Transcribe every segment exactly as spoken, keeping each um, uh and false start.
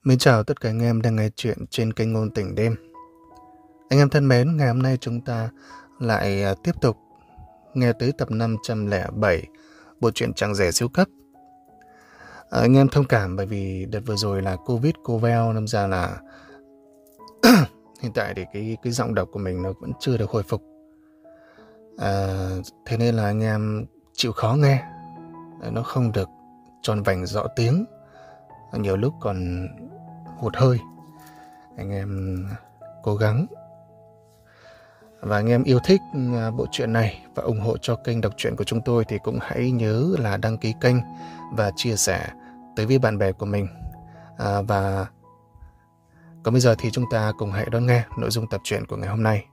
Mến chào tất cả anh em đang nghe chuyện trên kênh Ngôn Tình Đêm. Anh em thân mến, ngày hôm nay chúng ta lại à, tiếp tục nghe tới tập năm trăm lẻ bảy bộ truyện Chẳng Rẻ Siêu Cấp. À, anh em thông cảm bởi vì đợt vừa rồi là Covid cô veo, nên ra là hiện tại thì cái cái giọng đọc của mình nó vẫn chưa được hồi phục. À, thế nên là anh em chịu khó nghe, nó không được tròn vành rõ tiếng, nhiều lúc còn hụt hơi. Anh em cố gắng. Và anh em yêu thích bộ truyện này và ủng hộ cho kênh đọc truyện của chúng tôi thì cũng hãy nhớ là đăng ký kênh và chia sẻ tới với bạn bè của mình. À, và còn bây giờ thì chúng ta cùng hãy đón nghe nội dung tập truyện của ngày hôm nay.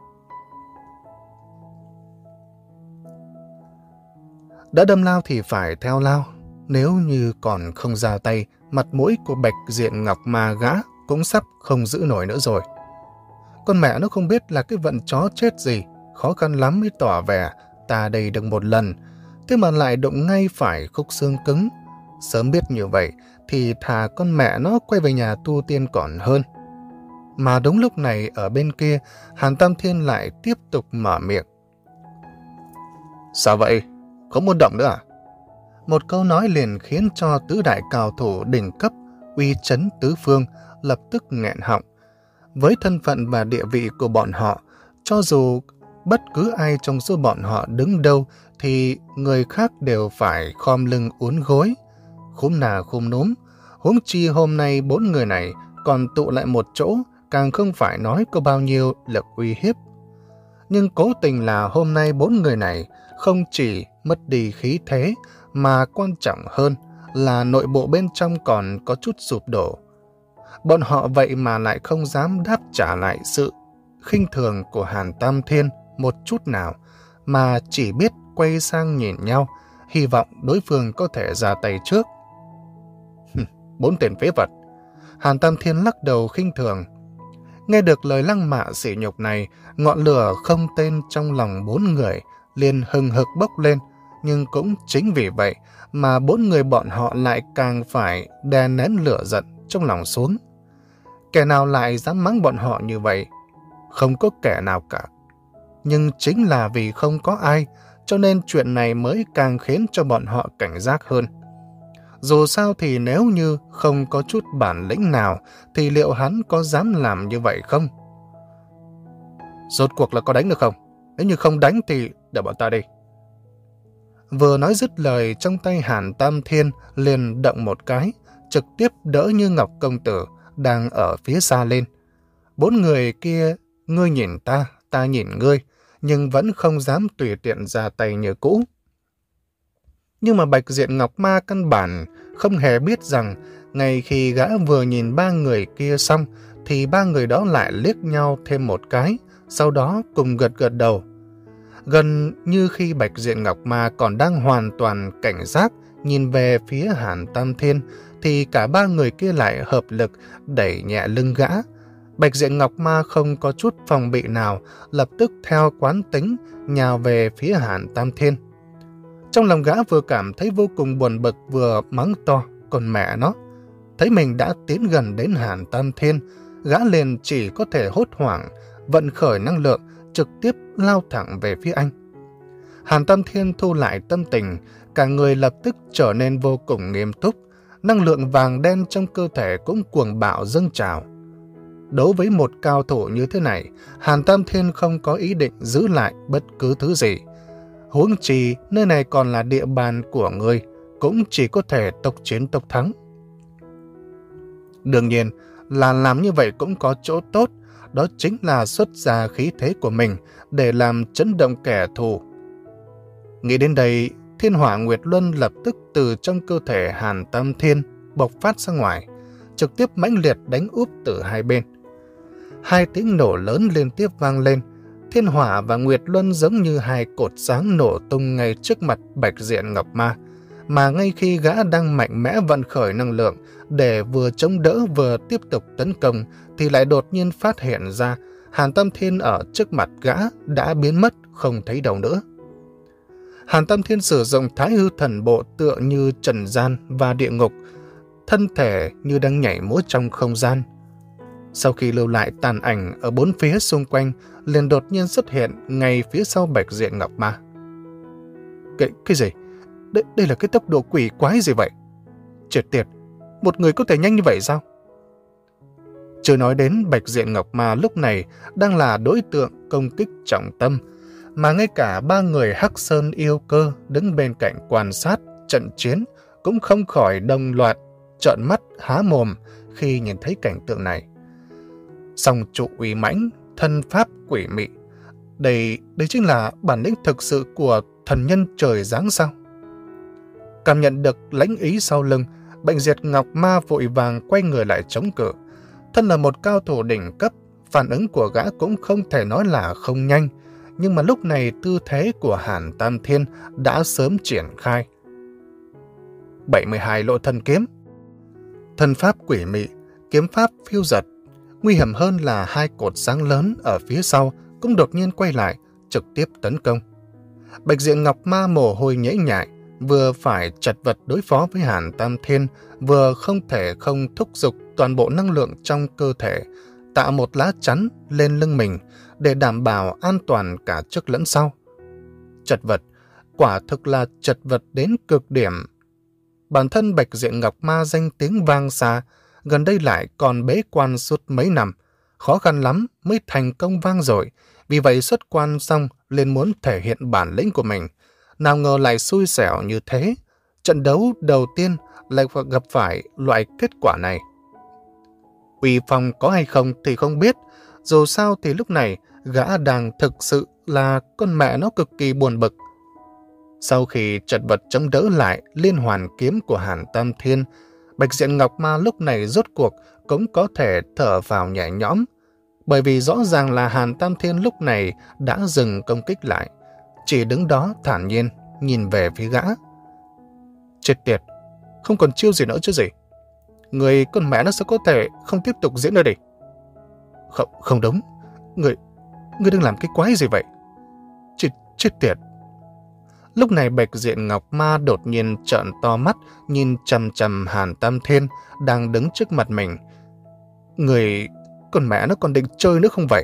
Đã đâm lao thì phải theo lao, nếu như còn không ra tay, mặt mũi của Bạch Diện Ngọc Ma gã cũng sắp không giữ nổi nữa rồi. Con mẹ nó không biết là cái vận chó chết gì, khó khăn lắm mới tỏ vẻ ta đây được một lần, thế mà lại đụng ngay phải khúc xương cứng. Sớm biết như vậy thì thà con mẹ nó quay về nhà tu tiên còn hơn. Mà đúng lúc này ở bên kia, Hàn Tam Thiên lại tiếp tục mở miệng. Sao vậy? Không muốn động nữa à? Một câu nói liền khiến cho tứ đại cao thủ đỉnh cấp uy chấn tứ phương lập tức nghẹn họng. Với thân phận và địa vị của bọn họ, cho dù bất cứ ai trong số bọn họ đứng đâu thì người khác đều phải khom lưng uốn gối, khúm nà khúm núm. Huống chi hôm nay bốn người này còn tụ lại một chỗ, càng không phải nói có bao nhiêu lực uy hiếp. Nhưng cố tình là hôm nay bốn người này không chỉ mất đi khí thế, mà quan trọng hơn là nội bộ bên trong còn có chút sụp đổ. Bọn họ vậy mà lại không dám đáp trả lại sự khinh thường của Hàn Tam Thiên một chút nào, mà chỉ biết quay sang nhìn nhau, hy vọng đối phương có thể ra tay trước. Bốn tên phế vật. Hàn Tam Thiên lắc đầu khinh thường. Nghe được lời lăng mạ sỉ nhục này, ngọn lửa không tên trong lòng bốn người liền hừng hực bốc lên. Nhưng cũng chính vì vậy mà bốn người bọn họ lại càng phải đè nén lửa giận trong lòng xuống. Kẻ nào lại dám mắng bọn họ như vậy? Không có kẻ nào cả. Nhưng chính là vì không có ai, cho nên chuyện này mới càng khiến cho bọn họ cảnh giác hơn. Dù sao thì nếu như không có chút bản lĩnh nào, thì liệu hắn có dám làm như vậy không? Rốt cuộc là có đánh được không? Nếu như không đánh thì để bọn ta đi. Vừa nói dứt lời, trong tay Hàn Tam Thiên liền động một cái, trực tiếp đỡ Như Ngọc công tử đang ở phía xa lên. Bốn người kia, ngươi nhìn ta, ta nhìn ngươi, nhưng vẫn không dám tùy tiện ra tay như cũ. Nhưng mà Bạch Diện Ngọc Ma căn bản không hề biết rằng, ngay khi gã vừa nhìn ba người kia xong, thì ba người đó lại liếc nhau thêm một cái, sau đó cùng gật gật đầu. Gần như khi Bạch Diện Ngọc Ma còn đang hoàn toàn cảnh giác nhìn về phía Hàn Tam Thiên, thì cả ba người kia lại hợp lực đẩy nhẹ lưng gã. Bạch Diện Ngọc Ma không có chút phòng bị nào, lập tức theo quán tính nhào về phía Hàn Tam Thiên. Trong lòng gã vừa cảm thấy vô cùng buồn bực, vừa mắng to con mẹ nó. Thấy mình đã tiến gần đến Hàn Tam Thiên, gã liền chỉ có thể hốt hoảng vận khởi năng lượng, trực tiếp lao thẳng về phía anh. Hàn Tam Thiên thu lại tâm tình, cả người lập tức trở nên vô cùng nghiêm túc, năng lượng vàng đen trong cơ thể cũng cuồng bạo dâng trào. Đối với một cao thủ như thế này, Hàn Tam Thiên không có ý định giữ lại bất cứ thứ gì. Huống chi nơi này còn là địa bàn của ngươi, cũng chỉ có thể tốc chiến tốc thắng. Đương nhiên là làm như vậy cũng có chỗ tốt, đó chính là xuất ra khí thế của mình để làm chấn động kẻ thù. Nghĩ đến đây, Thiên Hỏa Nguyệt Luân lập tức từ trong cơ thể Hàn Tam Thiên bộc phát ra ngoài, trực tiếp mãnh liệt đánh úp từ hai bên. Hai tiếng nổ lớn liên tiếp vang lên, Thiên Hỏa và Nguyệt Luân giống như hai cột sáng nổ tung ngay trước mặt Bạch Diện Ngọc Ma, mà ngay khi gã đang mạnh mẽ vận khởi năng lượng để vừa chống đỡ vừa tiếp tục tấn công, thì lại đột nhiên phát hiện ra Hàn Tam Thiên ở trước mặt gã đã biến mất không thấy đâu nữa. Hàn Tam Thiên sử dụng Thái Hư Thần Bộ tựa như trần gian và địa ngục, thân thể như đang nhảy múa trong không gian. Sau khi lưu lại tàn ảnh ở bốn phía xung quanh, liền đột nhiên xuất hiện ngay phía sau Bạch Diện Ngọc Ma. Cái, cái gì? Đây, đây là cái tốc độ quỷ quái gì vậy? Chết tiệt, một người có thể nhanh như vậy sao? Chưa nói đến Bạch Diện Ngọc Ma lúc này đang là đối tượng công kích trọng tâm, mà ngay cả ba người Hắc Sơn yêu cơ đứng bên cạnh quan sát trận chiến cũng không khỏi đồng loạt trợn mắt há mồm khi nhìn thấy cảnh tượng này. Song trụ uy mãnh, thân pháp quỷ mị, đây, đây chính là bản lĩnh thực sự của thần nhân trời giáng sao? Cảm nhận được lãnh ý sau lưng, Bạch Diện Ngọc Ma vội vàng quay người lại chống cự. Thân là một cao thủ đỉnh cấp, phản ứng của gã cũng không thể nói là không nhanh, nhưng mà lúc này tư thế của Hàn Tam Thiên đã sớm triển khai. bảy mươi hai lộ thần kiếm. Thân pháp quỷ mị, kiếm pháp phiêu giật. Nguy hiểm hơn là hai cột sáng lớn ở phía sau cũng đột nhiên quay lại, trực tiếp tấn công. Bạch Diện Ngọc Ma mồ hôi nhễ nhại, vừa phải chật vật đối phó với Hàn Tam Thiên, vừa không thể không thúc giục toàn bộ năng lượng trong cơ thể, tạo một lá chắn lên lưng mình để đảm bảo an toàn cả trước lẫn sau. Chật vật, quả thực là chật vật đến cực điểm. Bản thân Bạch Diện Ngọc Ma danh tiếng vang xa, gần đây lại còn bế quan suốt mấy năm, khó khăn lắm mới thành công vang dội, vì vậy xuất quan xong liền muốn thể hiện bản lĩnh của mình. Nào ngờ lại xui xẻo như thế, trận đấu đầu tiên lại gặp phải loại kết quả này. Uy phong có hay không thì không biết, dù sao thì lúc này gã đang thực sự là con mẹ nó cực kỳ buồn bực. Sau khi chật vật chống đỡ lại liên hoàn kiếm của Hàn Tam Thiên, Bạch Diện Ngọc Ma lúc này rốt cuộc cũng có thể thở vào nhẹ nhõm, bởi vì rõ ràng là Hàn Tam Thiên lúc này đã dừng công kích lại, chỉ đứng đó thản nhiên nhìn về phía gã. Chết tiệt, không còn chiêu gì nữa chứ gì. Người con mẹ nó sẽ có thể không tiếp tục diễn nữa đi. Không, không đúng. Người, người đang làm cái quái gì vậy? Chết, chết tiệt. Lúc này Bạch Diện Ngọc Ma đột nhiên trợn to mắt, nhìn chằm chằm Hàn Tam Thiên đang đứng trước mặt mình. Người, con mẹ nó còn định chơi nữa không vậy?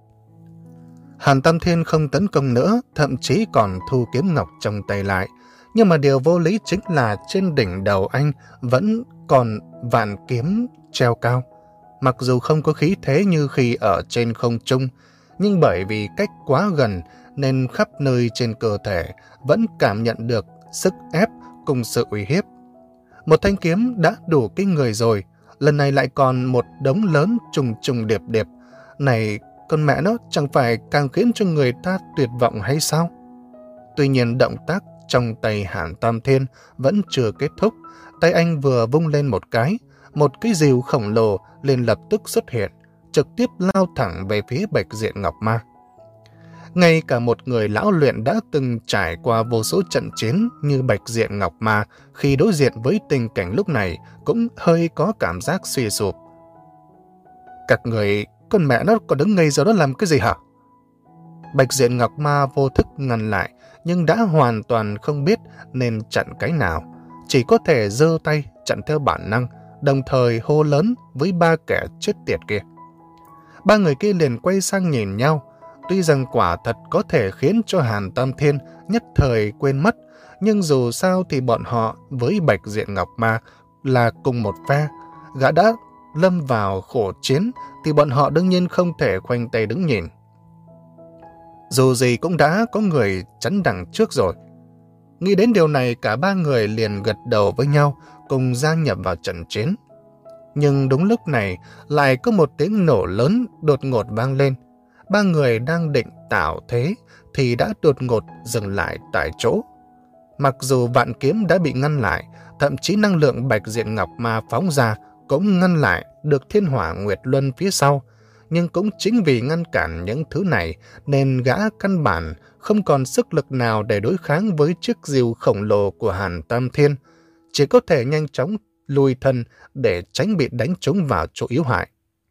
Hàn Tam Thiên không tấn công nữa, thậm chí còn thu kiếm ngọc trong tay lại. Nhưng mà điều vô lý chính là trên đỉnh đầu anh vẫn còn vạn kiếm treo cao. Mặc dù không có khí thế như khi ở trên không trung, nhưng bởi vì cách quá gần nên khắp nơi trên cơ thể vẫn cảm nhận được sức ép cùng sự uy hiếp. Một thanh kiếm đã đủ kinh người rồi, lần này lại còn một đống lớn trùng trùng điệp điệp. Này, con mẹ nó chẳng phải càng khiến cho người ta tuyệt vọng hay sao? Tuy nhiên động tác trong tay Hàn Tam Thiên vẫn chưa kết thúc. Tay anh vừa vung lên một cái, một cái rìu khổng lồ liền lập tức xuất hiện, trực tiếp lao thẳng về phía Bạch Diện Ngọc Ma. Ngay cả một người lão luyện đã từng trải qua vô số trận chiến như Bạch Diện Ngọc Ma, khi đối diện với tình cảnh lúc này cũng hơi có cảm giác suy sụp. Các người, con mẹ nó còn đứng ngây ra đó làm cái gì hả? Bạch Diện Ngọc Ma vô thức ngăn lại, nhưng đã hoàn toàn không biết nên chặn cái nào, chỉ có thể giơ tay chặn theo bản năng, đồng thời hô lớn với ba kẻ chết tiệt kia. Ba người kia liền quay sang nhìn nhau. Tuy rằng quả thật có thể khiến cho Hàn Tam Thiên nhất thời quên mất, nhưng dù sao thì bọn họ với Bạch Diện Ngọc Ma là cùng một phe. Gã đã lâm vào khổ chiến thì bọn họ đương nhiên không thể khoanh tay đứng nhìn. Dù gì cũng đã có người chắn đằng trước rồi. Nghĩ đến điều này, cả ba người liền gật đầu với nhau, cùng gia nhập vào trận chiến. Nhưng đúng lúc này, lại có một tiếng nổ lớn đột ngột vang lên. Ba người đang định tạo thế, thì đã đột ngột dừng lại tại chỗ. Mặc dù vạn kiếm đã bị ngăn lại, thậm chí năng lượng Bạch Diện Ngọc Ma phóng ra cũng ngăn lại được Thiên Hỏa Nguyệt Luân phía sau, nhưng cũng chính vì ngăn cản những thứ này nên gã căn bản không còn sức lực nào để đối kháng với chiếc rìu khổng lồ của Hàn Tam Thiên, chỉ có thể nhanh chóng lùi thân để tránh bị đánh trúng vào chỗ yếu hại.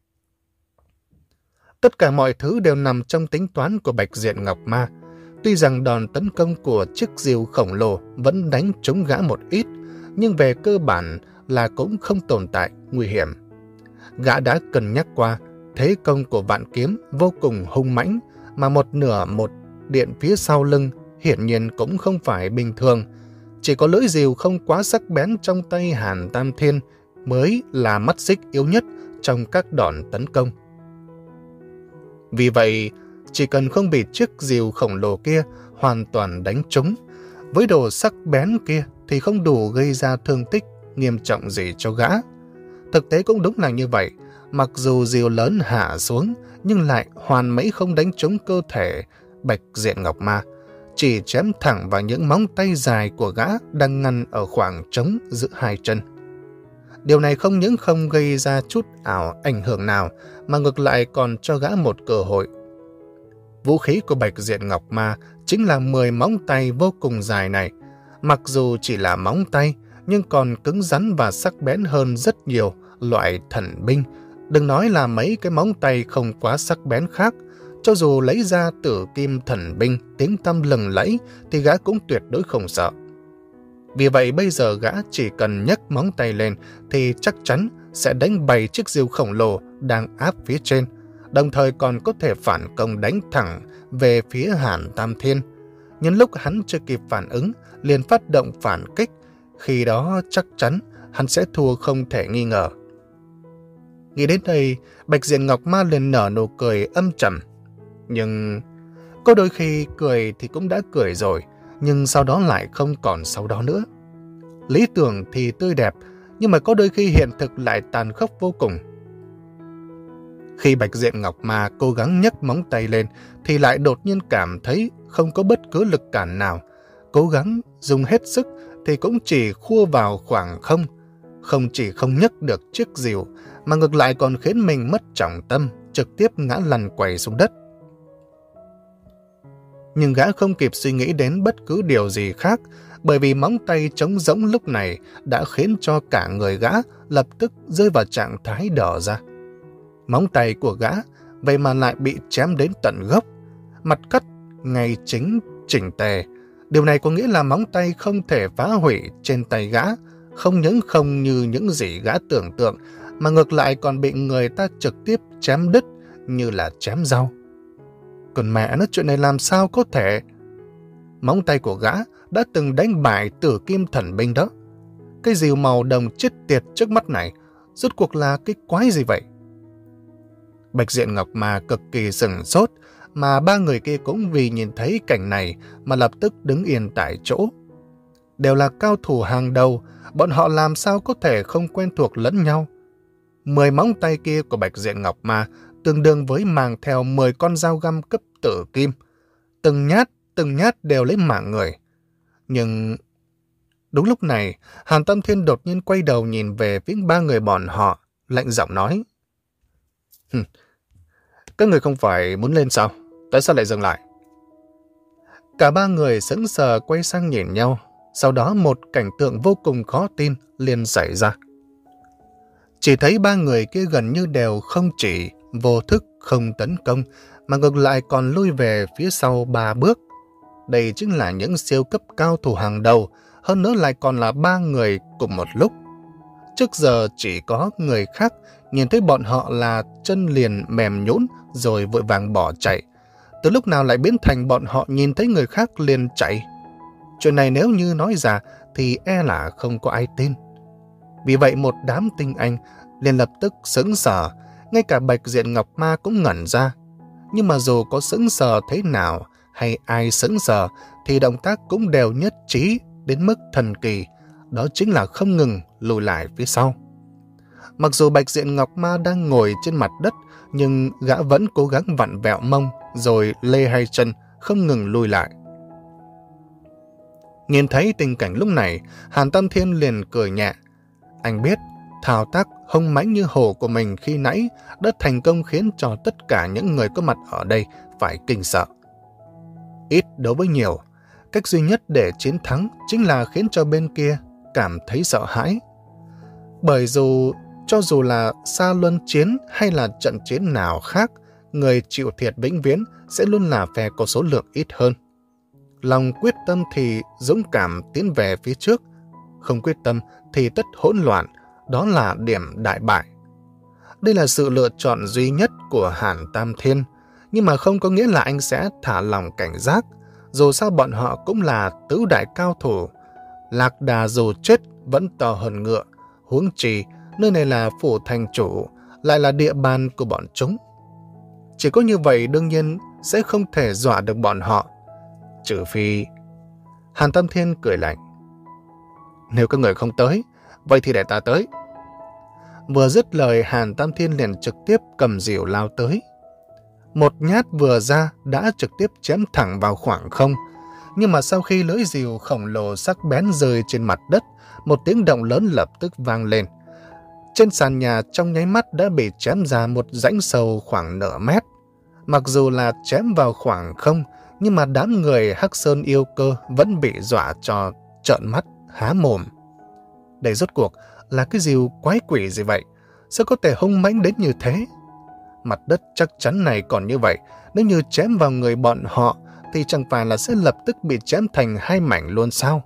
Tất cả mọi thứ đều nằm trong tính toán của Bạch Diện Ngọc Ma. Tuy rằng đòn tấn công của chiếc rìu khổng lồ vẫn đánh trúng gã một ít, nhưng về cơ bản là cũng không tồn tại nguy hiểm. Gã đã cân nhắc qua, thế công của vạn kiếm vô cùng hung mãnh, mà một nửa một điện phía sau lưng hiển nhiên cũng không phải bình thường. Chỉ có lưỡi rìu không quá sắc bén trong tay Hàn Tam Thiên mới là mắt xích yếu nhất trong các đòn tấn công. Vì vậy, chỉ cần không bị chiếc rìu khổng lồ kia hoàn toàn đánh trúng, với đồ sắc bén kia thì không đủ gây ra thương tích nghiêm trọng gì cho gã. Thực tế cũng đúng là như vậy, mặc dù rìu lớn hạ xuống nhưng lại hoàn mỹ không đánh trúng cơ thể Bạch Diện Ngọc Ma, chỉ chém thẳng vào những móng tay dài của gã đang ngăn ở khoảng trống giữa hai chân. Điều này không những không gây ra chút ảo ảnh hưởng nào, mà ngược lại còn cho gã một cơ hội. Vũ khí của Bạch Diện Ngọc Ma chính là mười móng tay vô cùng dài này. Mặc dù chỉ là móng tay, nhưng còn cứng rắn và sắc bén hơn rất nhiều loại thần binh. Đừng nói là mấy cái móng tay không quá sắc bén khác, cho dù lấy ra Tử Kim thần binh tiếng tăm lừng lẫy thì gã cũng tuyệt đối không sợ. Vì vậy bây giờ gã chỉ cần nhấc móng tay lên thì chắc chắn sẽ đánh bay chiếc rìu khổng lồ đang áp phía trên, đồng thời còn có thể phản công đánh thẳng về phía Hàn Tam Thiên. Nhân lúc hắn chưa kịp phản ứng, liền phát động phản kích, khi đó chắc chắn hắn sẽ thua không thể nghi ngờ. Nghĩ đến đây, Bạch Diện Ngọc Ma liền nở nụ cười âm trầm. Nhưng có đôi khi cười thì cũng đã cười rồi, nhưng sau đó lại không còn sau đó nữa. Lý tưởng thì tươi đẹp, nhưng mà có đôi khi hiện thực lại tàn khốc vô cùng. Khi Bạch Diện Ngọc Ma cố gắng nhấc móng tay lên, thì lại đột nhiên cảm thấy không có bất cứ lực cản nào. Cố gắng dùng hết sức thì cũng chỉ khua vào khoảng không. Không chỉ không nhấc được chiếc rìu, mà ngược lại còn khiến mình mất trọng tâm, trực tiếp ngã lăn quay xuống đất. Nhưng gã không kịp suy nghĩ đến bất cứ điều gì khác, bởi vì móng tay trống rỗng lúc này đã khiến cho cả người gã lập tức rơi vào trạng thái đờ ra. Móng tay của gã vậy mà lại bị chém đến tận gốc, mặt cắt ngay chính chỉnh tề. Điều này có nghĩa là móng tay không thể phá hủy trên tay gã, không những không như những gì gã tưởng tượng, mà ngược lại còn bị người ta trực tiếp chém đứt như là chém rau. Còn mẹ nó, chuyện này làm sao có thể? Móng tay của gã đã từng đánh bại Tử Kim thần binh đó. Cái rìu màu đồng chết tiệt trước mắt này rốt cuộc là cái quái gì vậy? Bạch Diện Ngọc Ma cực kỳ sửng sốt, mà ba người kia cũng vì nhìn thấy cảnh này mà lập tức đứng yên tại chỗ. Đều là cao thủ hàng đầu, bọn họ làm sao có thể không quen thuộc lẫn nhau? Mười móng tay kia của Bạch Diện Ngọc Ma tương đương với mang theo mười con dao găm cấp tử kim. Từng nhát, từng nhát đều lấy mạng người. Nhưng đúng lúc này, Hàn Tam Thiên đột nhiên quay đầu nhìn về phía ba người bọn họ, lạnh giọng nói: Hừm, các người không phải muốn lên sao? Tại sao lại dừng lại? Cả ba người sững sờ quay sang nhìn nhau. Sau đó một cảnh tượng vô cùng khó tin liền xảy ra. Chỉ thấy ba người kia gần như đều không chỉ vô thức không tấn công, mà ngược lại còn lui về phía sau ba bước. Đây chính là những siêu cấp cao thủ hàng đầu, hơn nữa lại còn là ba người cùng một lúc. Trước giờ chỉ có người khác nhìn thấy bọn họ là chân liền mềm nhũn rồi vội vàng bỏ chạy. Từ lúc nào lại biến thành bọn họ nhìn thấy người khác liền chạy? Chuyện này nếu như nói ra thì e là không có ai tin. Vì vậy một đám tinh anh liền lập tức sững sờ, ngay cả Bạch Diện Ngọc Ma cũng ngẩn ra. Nhưng mà dù có sững sờ thế nào hay ai sững sờ thì động tác cũng đều nhất trí đến mức thần kỳ, đó chính là không ngừng lùi lại phía sau. Mặc dù Bạch Diện Ngọc Ma đang ngồi trên mặt đất, nhưng gã vẫn cố gắng vặn vẹo mông rồi lê hai chân không ngừng lùi lại. Nhìn thấy tình cảnh lúc này, Hàn Tam Thiên liền cười nhẹ. Anh biết thao tác hung mãnh như hổ của mình khi nãy đã thành công khiến cho tất cả những người có mặt ở đây phải kinh sợ. Ít đối với nhiều, cách duy nhất để chiến thắng chính là khiến cho bên kia cảm thấy sợ hãi. Bởi dù cho dù là xa luân chiến hay là trận chiến nào khác, người chịu thiệt vĩnh viễn sẽ luôn là phe có số lượng ít hơn. Lòng quyết tâm thì dũng cảm tiến về phía trước, không quyết tâm thì tất hỗn loạn, đó là điểm đại bại. Đây là sự lựa chọn duy nhất của Hàn Tam Thiên, nhưng mà không có nghĩa là anh sẽ thả lòng cảnh giác. Dù sao bọn họ cũng là tứ đại cao thủ. Lạc Đà dù chết vẫn to hơn ngựa, huống chi nơi này là phủ thành chủ, lại là địa bàn của bọn chúng. Chỉ có như vậy đương nhiên sẽ không thể dọa được bọn họ. Trừ phi... Hàn Tam Thiên cười lạnh. Nếu các người không tới, vậy thì để ta tới. Vừa dứt lời, Hàn Tam Thiên liền trực tiếp cầm rìu lao tới. Một nhát vừa ra đã trực tiếp chém thẳng vào khoảng không. Nhưng mà sau khi lưỡi rìu khổng lồ sắc bén rơi trên mặt đất, một tiếng động lớn lập tức vang lên. Trên sàn nhà trong nháy mắt đã bị chém ra một rãnh sâu khoảng nửa mét. Mặc dù là chém vào khoảng không, nhưng mà đám người Hắc Sơn yêu cơ vẫn bị dọa cho trợn mắt, há mồm. Đây rốt cuộc là cái rìu quái quỷ gì vậy? Sao có thể hung mãnh đến như thế? Mặt đất chắc chắn này còn như vậy, nếu như chém vào người bọn họ thì chẳng phải là sẽ lập tức bị chém thành hai mảnh luôn sao?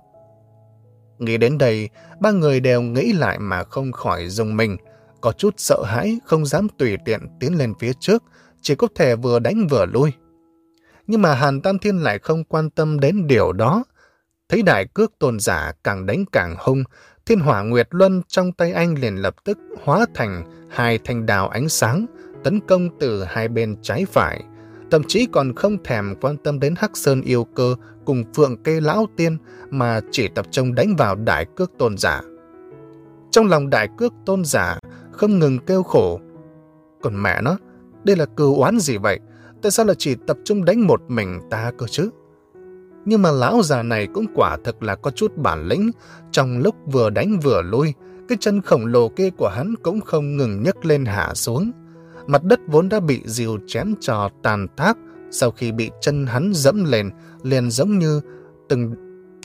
Nghĩ đến đây, ba người đều nghĩ lại mà không khỏi rùng mình, có chút sợ hãi, không dám tùy tiện tiến lên phía trước, chỉ có thể vừa đánh vừa lui. Nhưng mà Hàn Tam Thiên lại không quan tâm đến điều đó. Thấy đại cước tôn giả càng đánh càng hung, Thiên Hỏa Nguyệt Luân trong tay anh liền lập tức hóa thành hai thanh đao ánh sáng, tấn công từ hai bên trái phải, thậm chí còn không thèm quan tâm đến Hắc Sơn yêu cơ cùng Phượng Kê lão tiên mà chỉ tập trung đánh vào đại cước tôn giả. Trong lòng đại cước tôn giả không ngừng kêu khổ. Còn mẹ nó, đây là cừu oán gì vậy? Tại sao là chỉ tập trung đánh một mình ta cơ chứ? Nhưng mà lão già này cũng quả thực là có chút bản lĩnh. Trong lúc vừa đánh vừa lui, cái chân khổng lồ kia của hắn cũng không ngừng nhấc lên hạ xuống. Mặt đất vốn đã bị rìu chém cho tàn tác, sau khi bị chân hắn dẫm lên, liền giống như từng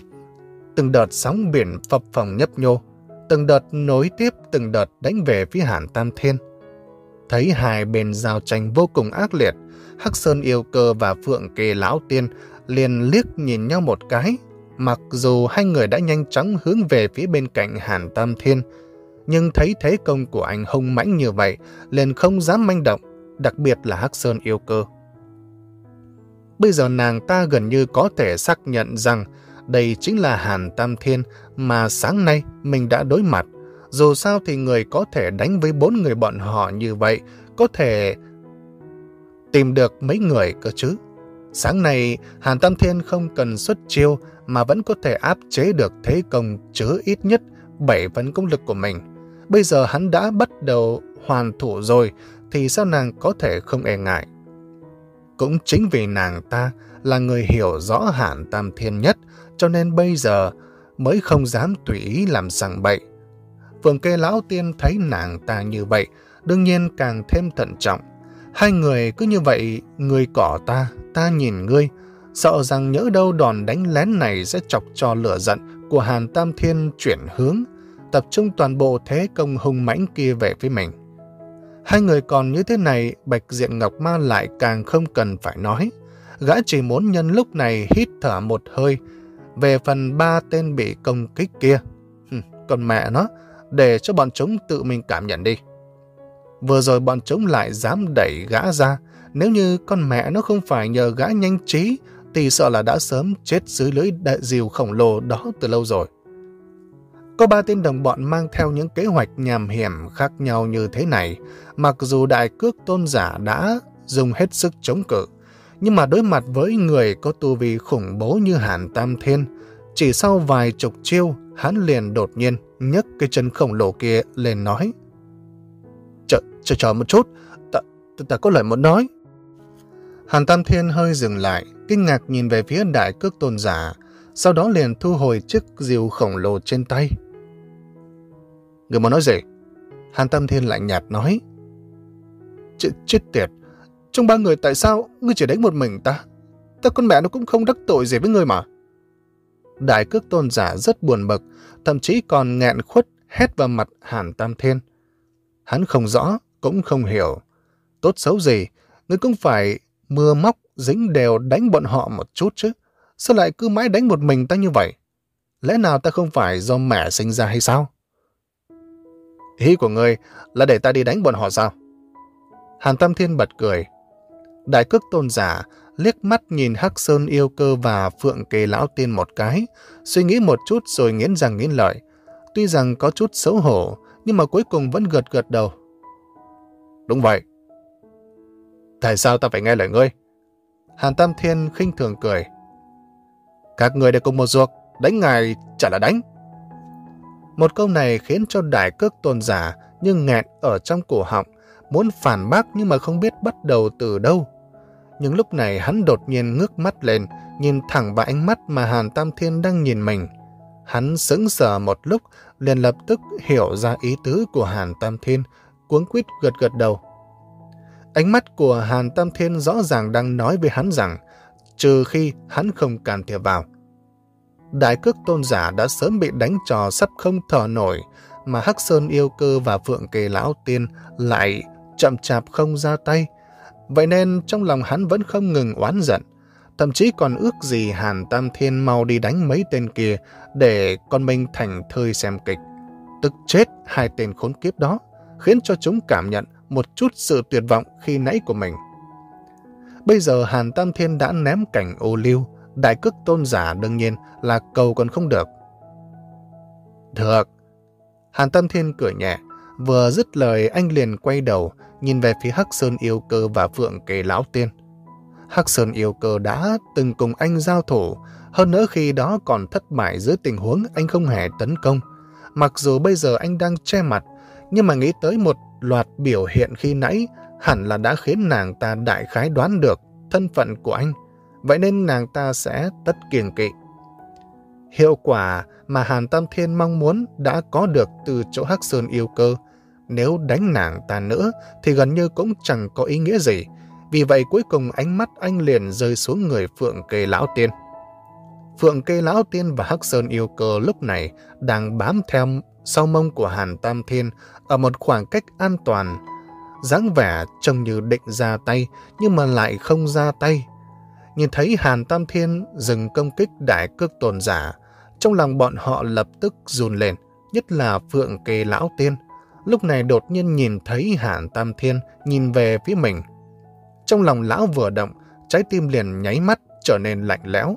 từng đợt sóng biển phập phồng nhấp nhô, từng đợt nối tiếp từng đợt đánh về phía Hàn Tam Thiên. Thấy hai bên giao tranh vô cùng ác liệt, Hắc Sơn yêu cơ và Phượng Kê lão tiên liền liếc nhìn nhau một cái. Mặc dù hai người đã nhanh chóng hướng về phía bên cạnh Hàn Tam Thiên, nhưng thấy thế công của anh hung mãnh như vậy, liền không dám manh động, đặc biệt là Hắc Sơn yêu cơ. Bây giờ nàng ta gần như có thể xác nhận rằng đây chính là Hàn Tam Thiên mà sáng nay mình đã đối mặt. Dù sao thì người có thể đánh với bốn người bọn họ như vậy, có thể tìm được mấy người cơ chứ. Sáng nay, Hàn Tam Thiên không cần xuất chiêu mà vẫn có thể áp chế được thế công chứa ít nhất bảy phần công lực của mình. Bây giờ hắn đã bắt đầu hoàn thủ rồi, thì sao nàng có thể không e ngại? Cũng chính vì nàng ta là người hiểu rõ Hàn Tam Thiên nhất, cho nên bây giờ mới không dám tùy ý làm sằng bậy. Phượng Kê lão tiên thấy nàng ta như vậy, đương nhiên càng thêm thận trọng. Hai người cứ như vậy, ngươi cỏ ta, ta nhìn ngươi, sợ rằng nhỡ đâu đòn đánh lén này sẽ chọc cho lửa giận của Hàn Tam Thiên chuyển hướng, tập trung toàn bộ thế công hung mãnh kia về phía mình. Hai người còn như thế này, Bạch Diện Ngọc Ma lại càng không cần phải nói. Gã chỉ muốn nhân lúc này hít thở một hơi. Về phần ba tên bị công kích kia, còn mẹ nó, để cho bọn chúng tự mình cảm nhận đi. Vừa rồi bọn chúng lại dám đẩy gã ra, nếu như con mẹ nó không phải nhờ gã nhanh trí, thì sợ là đã sớm chết dưới lưới đại rìu khổng lồ đó từ lâu rồi. Có ba tên đồng bọn mang theo những kế hoạch nham hiểm khác nhau như thế này, mặc dù đại cước tôn giả đã dùng hết sức chống cự, nhưng mà đối mặt với người có tu vi khủng bố như Hàn Tam Thiên, chỉ sau vài chục chiêu, hắn liền đột nhiên nhấc cái chân khổng lồ kia lên nói: Chờ, chờ, chờ một chút, ta, ta, ta có lời muốn nói. Hàn Tam Thiên hơi dừng lại, kinh ngạc nhìn về phía đại cước tôn giả, sau đó liền thu hồi chiếc rìu khổng lồ trên tay. Người muốn nói gì? Hàn Tam Thiên lạnh nhạt nói: Ch chết tiệt, trong ba người tại sao ngươi chỉ đánh một mình ta? Ta con mẹ nó cũng không đắc tội gì với ngươi mà. Đại cước tôn giả rất buồn bực, thậm chí còn nghẹn khuất hét vào mặt Hàn Tam Thiên. Hắn không rõ, cũng không hiểu. Tốt xấu gì, ngươi cũng phải mưa móc dính đều đánh bọn họ một chút chứ. Sao lại cứ mãi đánh một mình ta như vậy? Lẽ nào ta không phải do mẹ sinh ra hay sao? Ý của ngươi là để ta đi đánh bọn họ sao? Hàn Tam Thiên bật cười. Đại Cước Tôn giả liếc mắt nhìn Hắc Sơn Yêu Cơ và Phượng Kỳ Lão Tiên một cái, suy nghĩ một chút rồi nghiến răng nghiến lợi. Tuy rằng có chút xấu hổ, nhưng mà cuối cùng vẫn gật gật đầu. Đúng vậy. Tại sao ta phải nghe lời ngươi? Hàn Tam Thiên khinh thường cười. Các người đều cùng một ruột, đánh ngài chả là đánh. Một câu này khiến cho Đại Cước Tôn giả nhưng nghẹn ở trong cổ họng, muốn phản bác nhưng mà không biết bắt đầu từ đâu. Nhưng lúc này hắn đột nhiên ngước mắt lên, nhìn thẳng vào ánh mắt mà Hàn Tam Thiên đang nhìn mình. Hắn sững sờ một lúc, liền lập tức hiểu ra ý tứ của Hàn Tam Thiên, cuống quýt gật gật đầu. Ánh mắt của Hàn Tam Thiên rõ ràng đang nói với hắn rằng, trừ khi hắn không can thiệp vào. Đại Cước Tôn giả đã sớm bị đánh trò sắp không thở nổi, mà Hắc Sơn Yêu Cơ và Phượng Kỳ Lão Tiên lại chậm chạp không ra tay. Vậy nên trong lòng hắn vẫn không ngừng oán giận, thậm chí còn ước gì Hàn Tam Thiên mau đi đánh mấy tên kia để con mình thành thơi xem kịch. Tức chết hai tên khốn kiếp đó, khiến cho chúng cảm nhận một chút sự tuyệt vọng khi nãy của mình. Bây giờ Hàn Tam Thiên đã ném cảnh ô liu, Đại Cước Tôn giả đương nhiên là cầu còn không được. Được. Hàn Tam Thiên cười nhẹ, vừa dứt lời anh liền quay đầu, nhìn về phía Hắc Sơn Yêu Cơ và Phượng Kỳ Lão Tiên. Hắc Sơn Yêu Cơ đã từng cùng anh giao thủ, hơn nữa khi đó còn thất bại dưới tình huống anh không hề tấn công. Mặc dù bây giờ anh đang che mặt, nhưng mà nghĩ tới một loạt biểu hiện khi nãy, hẳn là đã khiến nàng ta đại khái đoán được thân phận của anh, vậy nên nàng ta sẽ tất kiêng kỵ. Hiệu quả mà Hàn Tam Thiên mong muốn đã có được từ chỗ Hắc Sơn Yêu Cơ. Nếu đánh nàng ta nữa thì gần như cũng chẳng có ý nghĩa gì. Vì vậy cuối cùng ánh mắt anh liền rơi xuống người Phượng Kỳ Lão Tiên. Phượng Kỳ Lão Tiên và Hắc Sơn Yêu Cơ lúc này đang bám theo sau mông của Hàn Tam Thiên ở một khoảng cách an toàn. Dáng vẻ trông như định ra tay nhưng mà lại không ra tay. Nhìn thấy Hàn Tam Thiên dừng công kích Đại Cước Tôn giả, trong lòng bọn họ lập tức run lên, nhất là Phượng Kỳ Lão Tiên. Lúc này đột nhiên nhìn thấy Hàn Tam Thiên nhìn về phía mình. Trong lòng lão vừa động, trái tim liền nháy mắt trở nên lạnh lẽo.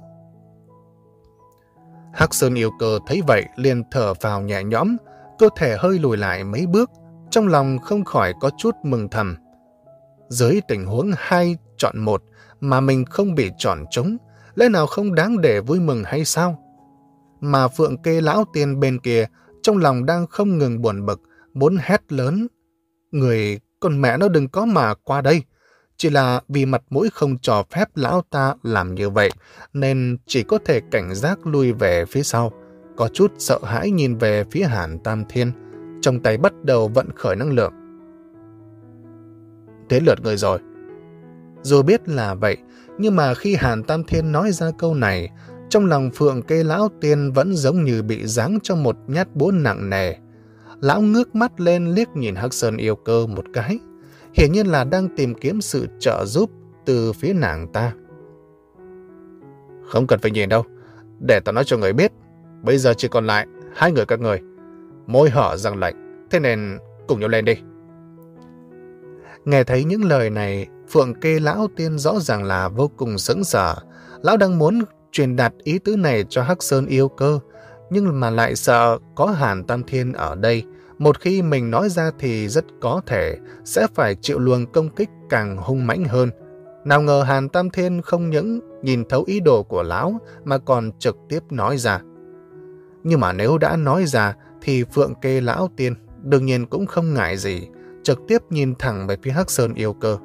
Hắc Sơn Yêu Cơ thấy vậy liền thở vào nhẹ nhõm, cơ thể hơi lùi lại mấy bước, trong lòng không khỏi có chút mừng thầm. Dưới tình huống hai chọn một mà mình không bị chọn trúng, lẽ nào không đáng để vui mừng hay sao? Mà Phượng Kỳ Lão Tiên bên kia trong lòng đang không ngừng buồn bực, muốn hét lớn. Người con mẹ nó đừng có mà qua đây. Chỉ là vì mặt mũi không cho phép lão ta làm như vậy, nên chỉ có thể cảnh giác lui về phía sau. Có chút sợ hãi nhìn về phía Hàn Tam Thiên, trong tay bắt đầu vận khởi năng lượng. Đến lượt người rồi. Dù biết là vậy, nhưng mà khi Hàn Tam Thiên nói ra câu này, trong lòng Phượng Kỳ Lão Tiên vẫn giống như bị giáng trong một nhát búa nặng nề. Lão ngước mắt lên liếc nhìn Hắc Sơn Yêu Cơ một cái, hiển nhiên là đang tìm kiếm sự trợ giúp từ phía nàng ta. Không cần phải nhìn đâu, để tao nói cho người biết, bây giờ chỉ còn lại hai người các người. Môi hở răng lạnh, thế nên cùng nhau lên đi. Nghe thấy những lời này, Phượng Kỳ Lão Tiên rõ ràng là vô cùng sững sờ. Lão đang muốn truyền đạt ý tứ này cho Hắc Sơn Yêu Cơ, nhưng mà lại sợ có Hàn Tam Thiên ở đây. Một khi mình nói ra thì rất có thể sẽ phải chịu luồng công kích càng hung mãnh hơn. Nào ngờ Hàn Tam Thiên không những nhìn thấu ý đồ của lão mà còn trực tiếp nói ra. Nhưng mà nếu đã nói ra thì Phượng Kỳ Lão Tiên đương nhiên cũng không ngại gì, trực tiếp nhìn thẳng về phía Hắc Sơn Yêu Cơ.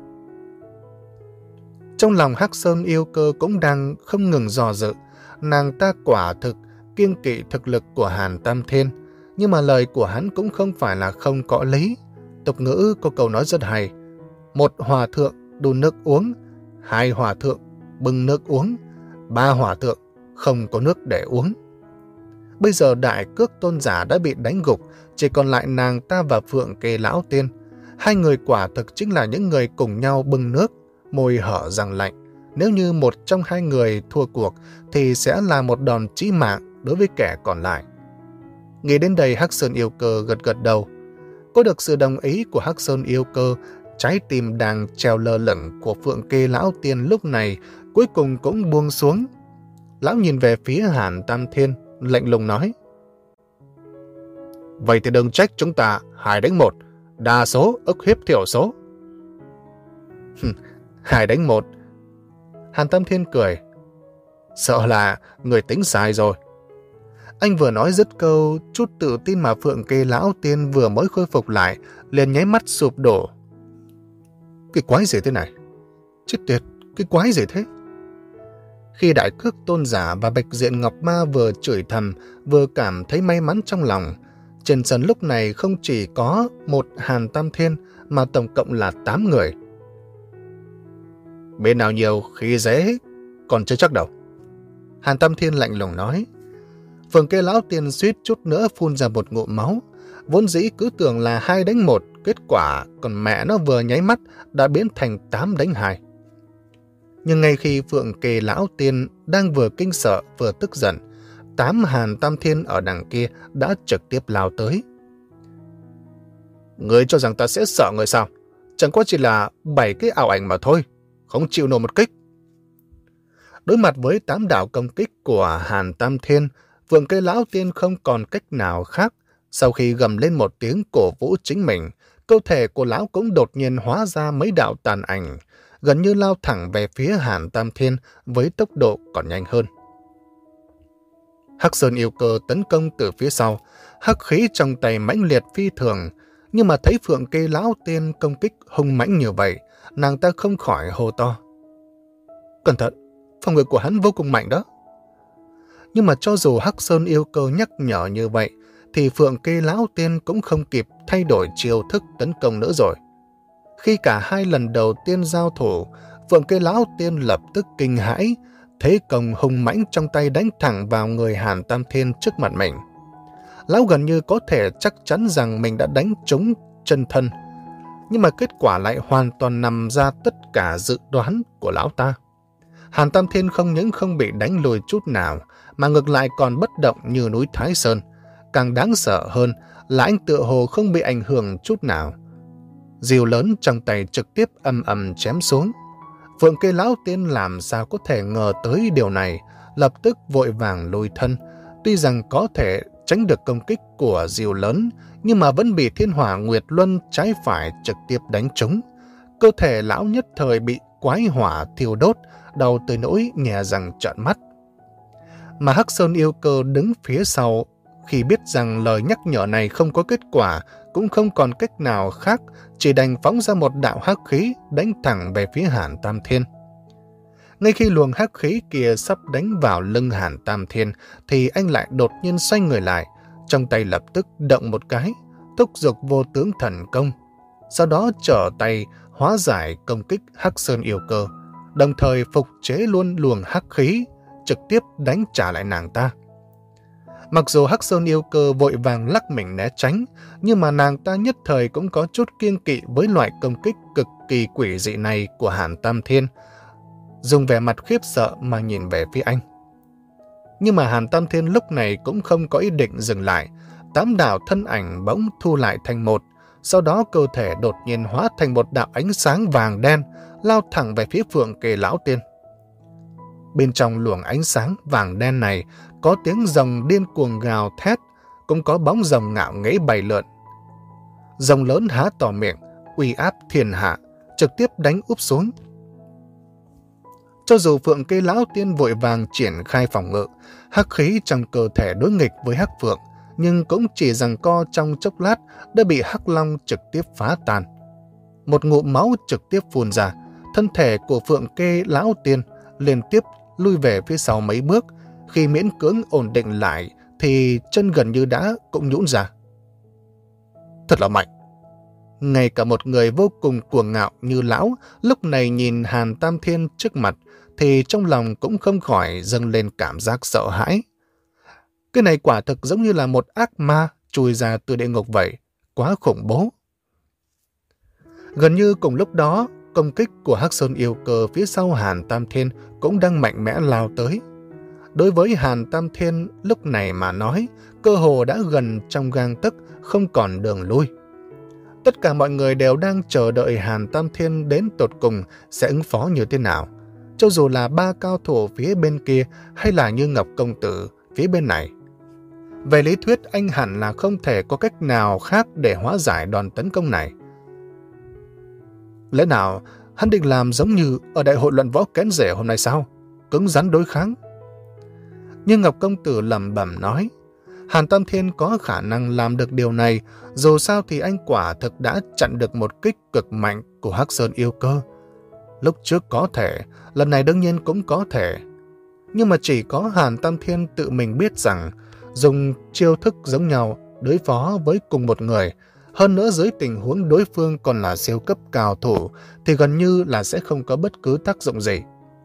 Trong lòng Hắc Sơn Yêu Cơ cũng đang không ngừng dò dự, nàng ta quả thực kiêng kỵ thực lực của Hàn Tam Thiên, nhưng mà lời của hắn cũng không phải là không có lý. Tục ngữ có câu nói rất hay: một hòa thượng đun nước uống, hai hòa thượng bưng nước uống, ba hòa thượng không có nước để uống. Bây giờ Đại Cước Tôn giả đã bị đánh gục, chỉ còn lại nàng ta và Phượng Kỳ Lão Tiên. Hai người quả thực chính là những người cùng nhau bưng nước, môi hở răng lạnh. Nếu như một trong hai người thua cuộc thì sẽ là một đòn chí mạng đối với kẻ còn lại. Nghĩ đến đây, Hắc Sơn Yêu Cơ gật gật đầu. Có được sự đồng ý của Hắc Sơn yêu cơ, trái tim đang treo lơ lửng của Phượng Kê Lão Tiên lúc này cuối cùng cũng buông xuống. Lão nhìn về phía Hàn Tam Thiên, lạnh lùng nói: Vậy thì đừng trách chúng ta hai đánh một, đa số ức hiếp thiểu số. Hai đánh một. Hàn Tam Thiên cười: Sợ là người tính sai rồi. Anh vừa nói dứt câu, chút tự tin mà Phượng Kê Lão Tiên vừa mới khôi phục lại liền nháy mắt sụp đổ. Cái quái gì thế này? Chết tiệt, cái quái gì thế? Khi Đại Cước Tôn Giả và Bạch Diện Ngọc Ma vừa chửi thầm, vừa cảm thấy may mắn trong lòng, trên sân lúc này không chỉ có một Hàn Tam Thiên mà tổng cộng là tám người. Bên nào nhiều khí dễ còn chưa chắc đâu. Hàn Tam Thiên lạnh lùng nói. Phượng Kê Lão Tiên suýt chút nữa phun ra một ngụm máu. Vốn dĩ cứ tưởng là hai đánh một, kết quả còn mẹ nó vừa nháy mắt đã biến thành tám đánh hai. Nhưng ngay khi Phượng Kê Lão Tiên đang vừa kinh sợ vừa tức giận, tám Hàn Tam Thiên ở đằng kia đã trực tiếp lao tới. Người cho rằng ta sẽ sợ người sao? Chẳng qua chỉ là bảy cái ảo ảnh mà thôi, không chịu nổi một kích. Đối mặt với tám đạo công kích của Hàn Tam Thiên, Phượng Kê Lão Tiên không còn cách nào khác. Sau khi gầm lên một tiếng cổ vũ chính mình, cơ thể của lão cũng đột nhiên hóa ra mấy đạo tàn ảnh, gần như lao thẳng về phía Hàn Tam Thiên với tốc độ còn nhanh hơn. Hắc Sơn yêu cơ tấn công từ phía sau, hắc khí trong tay mãnh liệt phi thường, nhưng mà thấy Phượng Kê Lão Tiên công kích hung mãnh như vậy, nàng ta không khỏi hô to: Cẩn thận, phòng ngự của hắn vô cùng mạnh đó. Nhưng mà cho dù Hắc Sơn yêu cơ nhắc nhở như vậy, thì Phượng Kê Lão Tiên cũng không kịp thay đổi chiêu thức tấn công nữa rồi. Khi cả hai lần đầu tiên giao thủ, Phượng Kê Lão Tiên lập tức kinh hãi, thế công hung mãnh trong tay đánh thẳng vào người Hàn Tam Thiên trước mặt mình. Lão gần như có thể chắc chắn rằng mình đã đánh trúng chân thân, nhưng mà kết quả lại hoàn toàn nằm ra tất cả dự đoán của lão ta. Hàn Tam Thiên không những không bị đánh lùi chút nào, mà ngược lại còn bất động như núi Thái Sơn. Càng đáng sợ hơn là anh tựa hồ không bị ảnh hưởng chút nào. Diều lớn trong tay trực tiếp ầm ầm chém xuống. Phượng Kê Lão Tiên làm sao có thể ngờ tới điều này, lập tức vội vàng lùi thân. Tuy rằng có thể tránh được công kích của diều lớn, nhưng mà vẫn bị Thiên Hỏa Nguyệt Luân trái phải trực tiếp đánh trúng. Cơ thể lão nhất thời bị quái hỏa thiêu đốt, đau tới nỗi nhè răng trợn mắt. Mà Hắc Sơn yêu cơ đứng phía sau, khi biết rằng lời nhắc nhở này không có kết quả, cũng không còn cách nào khác, chỉ đành phóng ra một đạo hắc khí đánh thẳng về phía Hàn Tam Thiên. Ngay khi luồng hắc khí kia sắp đánh vào lưng Hàn Tam Thiên, thì anh lại đột nhiên xoay người lại, trong tay lập tức động một cái, thúc giục vô tướng thần công. Sau đó trở tay hóa giải công kích Hắc Sơn yêu cơ, đồng thời phục chế luôn luồng hắc khí, trực tiếp đánh trả lại nàng ta. Mặc dù Hắc Sơn yêu cơ vội vàng lắc mình né tránh, nhưng mà nàng ta nhất thời cũng có chút kiêng kỵ với loại công kích cực kỳ quỷ dị này của Hàn Tam Thiên, dùng vẻ mặt khiếp sợ mà nhìn về phía anh. Nhưng mà Hàn Tam Thiên lúc này cũng không có ý định dừng lại, tám đạo thân ảnh bỗng thu lại thành một, sau đó cơ thể đột nhiên hóa thành một đạo ánh sáng vàng đen, lao thẳng về phía Phượng Kê Lão Tiên. Bên trong luồng ánh sáng vàng đen này có tiếng rồng điên cuồng gào thét, cũng có bóng rồng ngạo nghễ bay lượn. Rồng lớn há to miệng, uy áp thiên hạ, trực tiếp đánh úp xuống. Cho dù Phượng Kê Lão Tiên vội vàng triển khai phòng ngự, hắc khí trong cơ thể đối nghịch với hắc phượng, nhưng cũng chỉ giằng co trong chốc lát đã bị hắc long trực tiếp phá tan. Một ngụm máu trực tiếp phun ra, thân thể của Phượng Kê Lão Tiên liên tiếp lui về phía sau mấy bước. Khi miễn cưỡng ổn định lại thì chân gần như đã cũng nhũn ra. Thật là mạnh. Ngay cả một người vô cùng cuồng ngạo như lão lúc này nhìn Hàn Tam Thiên trước mặt thì trong lòng cũng không khỏi dâng lên cảm giác sợ hãi. Cái này quả thực giống như là một ác ma chui ra từ địa ngục vậy, quá khủng bố. Gần như cùng lúc đó, công kích của Hắc Sơn yêu cơ phía sau Hàn Tam Thiên cũng đang mạnh mẽ lao tới. Đối với Hàn Tam Thiên lúc này mà nói, cơ hồ đã gần trong gang tấc, không còn đường lui. Tất cả mọi người đều đang chờ đợi Hàn Tam Thiên đến tột cùng sẽ ứng phó như thế nào, cho dù là ba cao thủ phía bên kia hay là Như Ngọc công tử phía bên này. Về lý thuyết, anh hẳn là không thể có cách nào khác để hóa giải đòn tấn công này. Lẽ nào hắn định làm giống như ở đại hội luận võ kén rể hôm nay sao? Cứng rắn đối kháng. Như Ngọc công tử lẩm bẩm nói, Hàn Tam Thiên có khả năng làm được điều này, dù sao thì anh quả thực đã chặn được một kích cực mạnh của Hắc Sơn yêu cơ. Lúc trước có thể, lần này đương nhiên cũng có thể. Nhưng mà chỉ có Hàn Tam Thiên tự mình biết rằng dùng chiêu thức giống nhau đối phó với cùng một người, hơn nữa dưới tình huống đối phương còn là siêu cấp cao thủ, thì gần như là sẽ không có bất cứ tác dụng gì.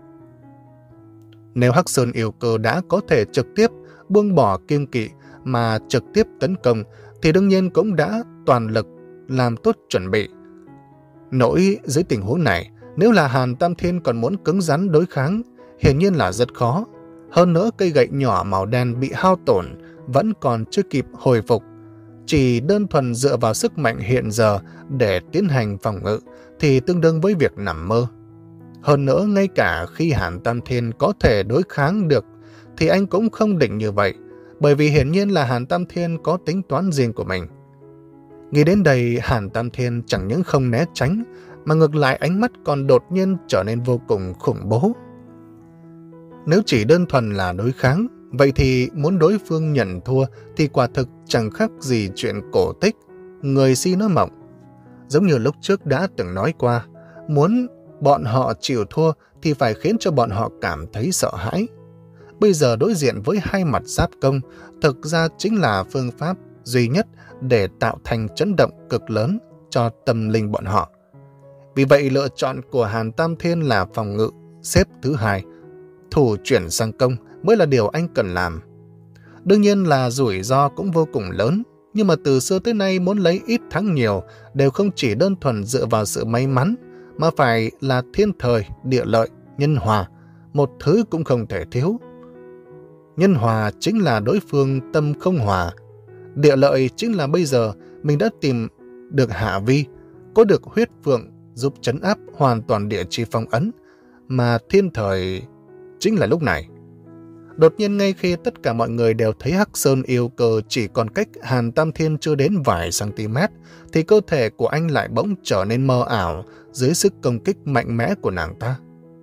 Nếu Hắc Sơn yêu cơ đã có thể trực tiếp buông bỏ kiêng kỵ mà trực tiếp tấn công, thì đương nhiên cũng đã toàn lực làm tốt chuẩn bị. Nỗi dưới tình huống này, nếu là Hàn Tam Thiên còn muốn cứng rắn đối kháng, hiển nhiên là rất khó. Hơn nữa cây gậy nhỏ màu đen bị hao tổn vẫn còn chưa kịp hồi phục. Chỉ đơn thuần dựa vào sức mạnh hiện giờ để tiến hành phòng ngự thì tương đương với việc nằm mơ. Hơn nữa, ngay cả khi Hàn Tam Thiên có thể đối kháng được thì anh cũng không định như vậy, bởi vì hiển nhiên là Hàn Tam Thiên có tính toán riêng của mình. Nghĩ đến đây, Hàn Tam Thiên chẳng những không né tránh, mà ngược lại ánh mắt còn đột nhiên trở nên vô cùng khủng bố. Nếu chỉ đơn thuần là đối kháng, vậy thì muốn đối phương nhận thua thì quả thực chẳng khác gì chuyện cổ tích, người si nói mộng. Giống như lúc trước đã từng nói qua, muốn bọn họ chịu thua thì phải khiến cho bọn họ cảm thấy sợ hãi. Bây giờ đối diện với hai mặt giáp công, thực ra chính là phương pháp duy nhất để tạo thành chấn động cực lớn cho tâm linh bọn họ. Vì vậy lựa chọn của Hàn Tam Thiên là phòng ngự xếp thứ hai, thủ chuyển sang công mới là điều anh cần làm. Đương nhiên là rủi ro cũng vô cùng lớn, nhưng mà từ xưa tới nay muốn lấy ít thắng nhiều đều không chỉ đơn thuần dựa vào sự may mắn, mà phải là thiên thời, địa lợi, nhân hòa, một thứ cũng không thể thiếu. Nhân hòa chính là đối phương tâm không hòa, địa lợi chính là bây giờ mình đã tìm được Hạ Vi, có được huyết phượng giúp trấn áp hoàn toàn địa chi phong ấn, mà thiên thời chính là lúc này. Đột nhiên ngay khi tất cả mọi người đều thấy Hắc Sơn yêu cơ chỉ còn cách Hàn Tam Thiên chưa đến vài cm, thì cơ thể của anh lại bỗng trở nên mơ ảo dưới sức công kích mạnh mẽ của nàng ta.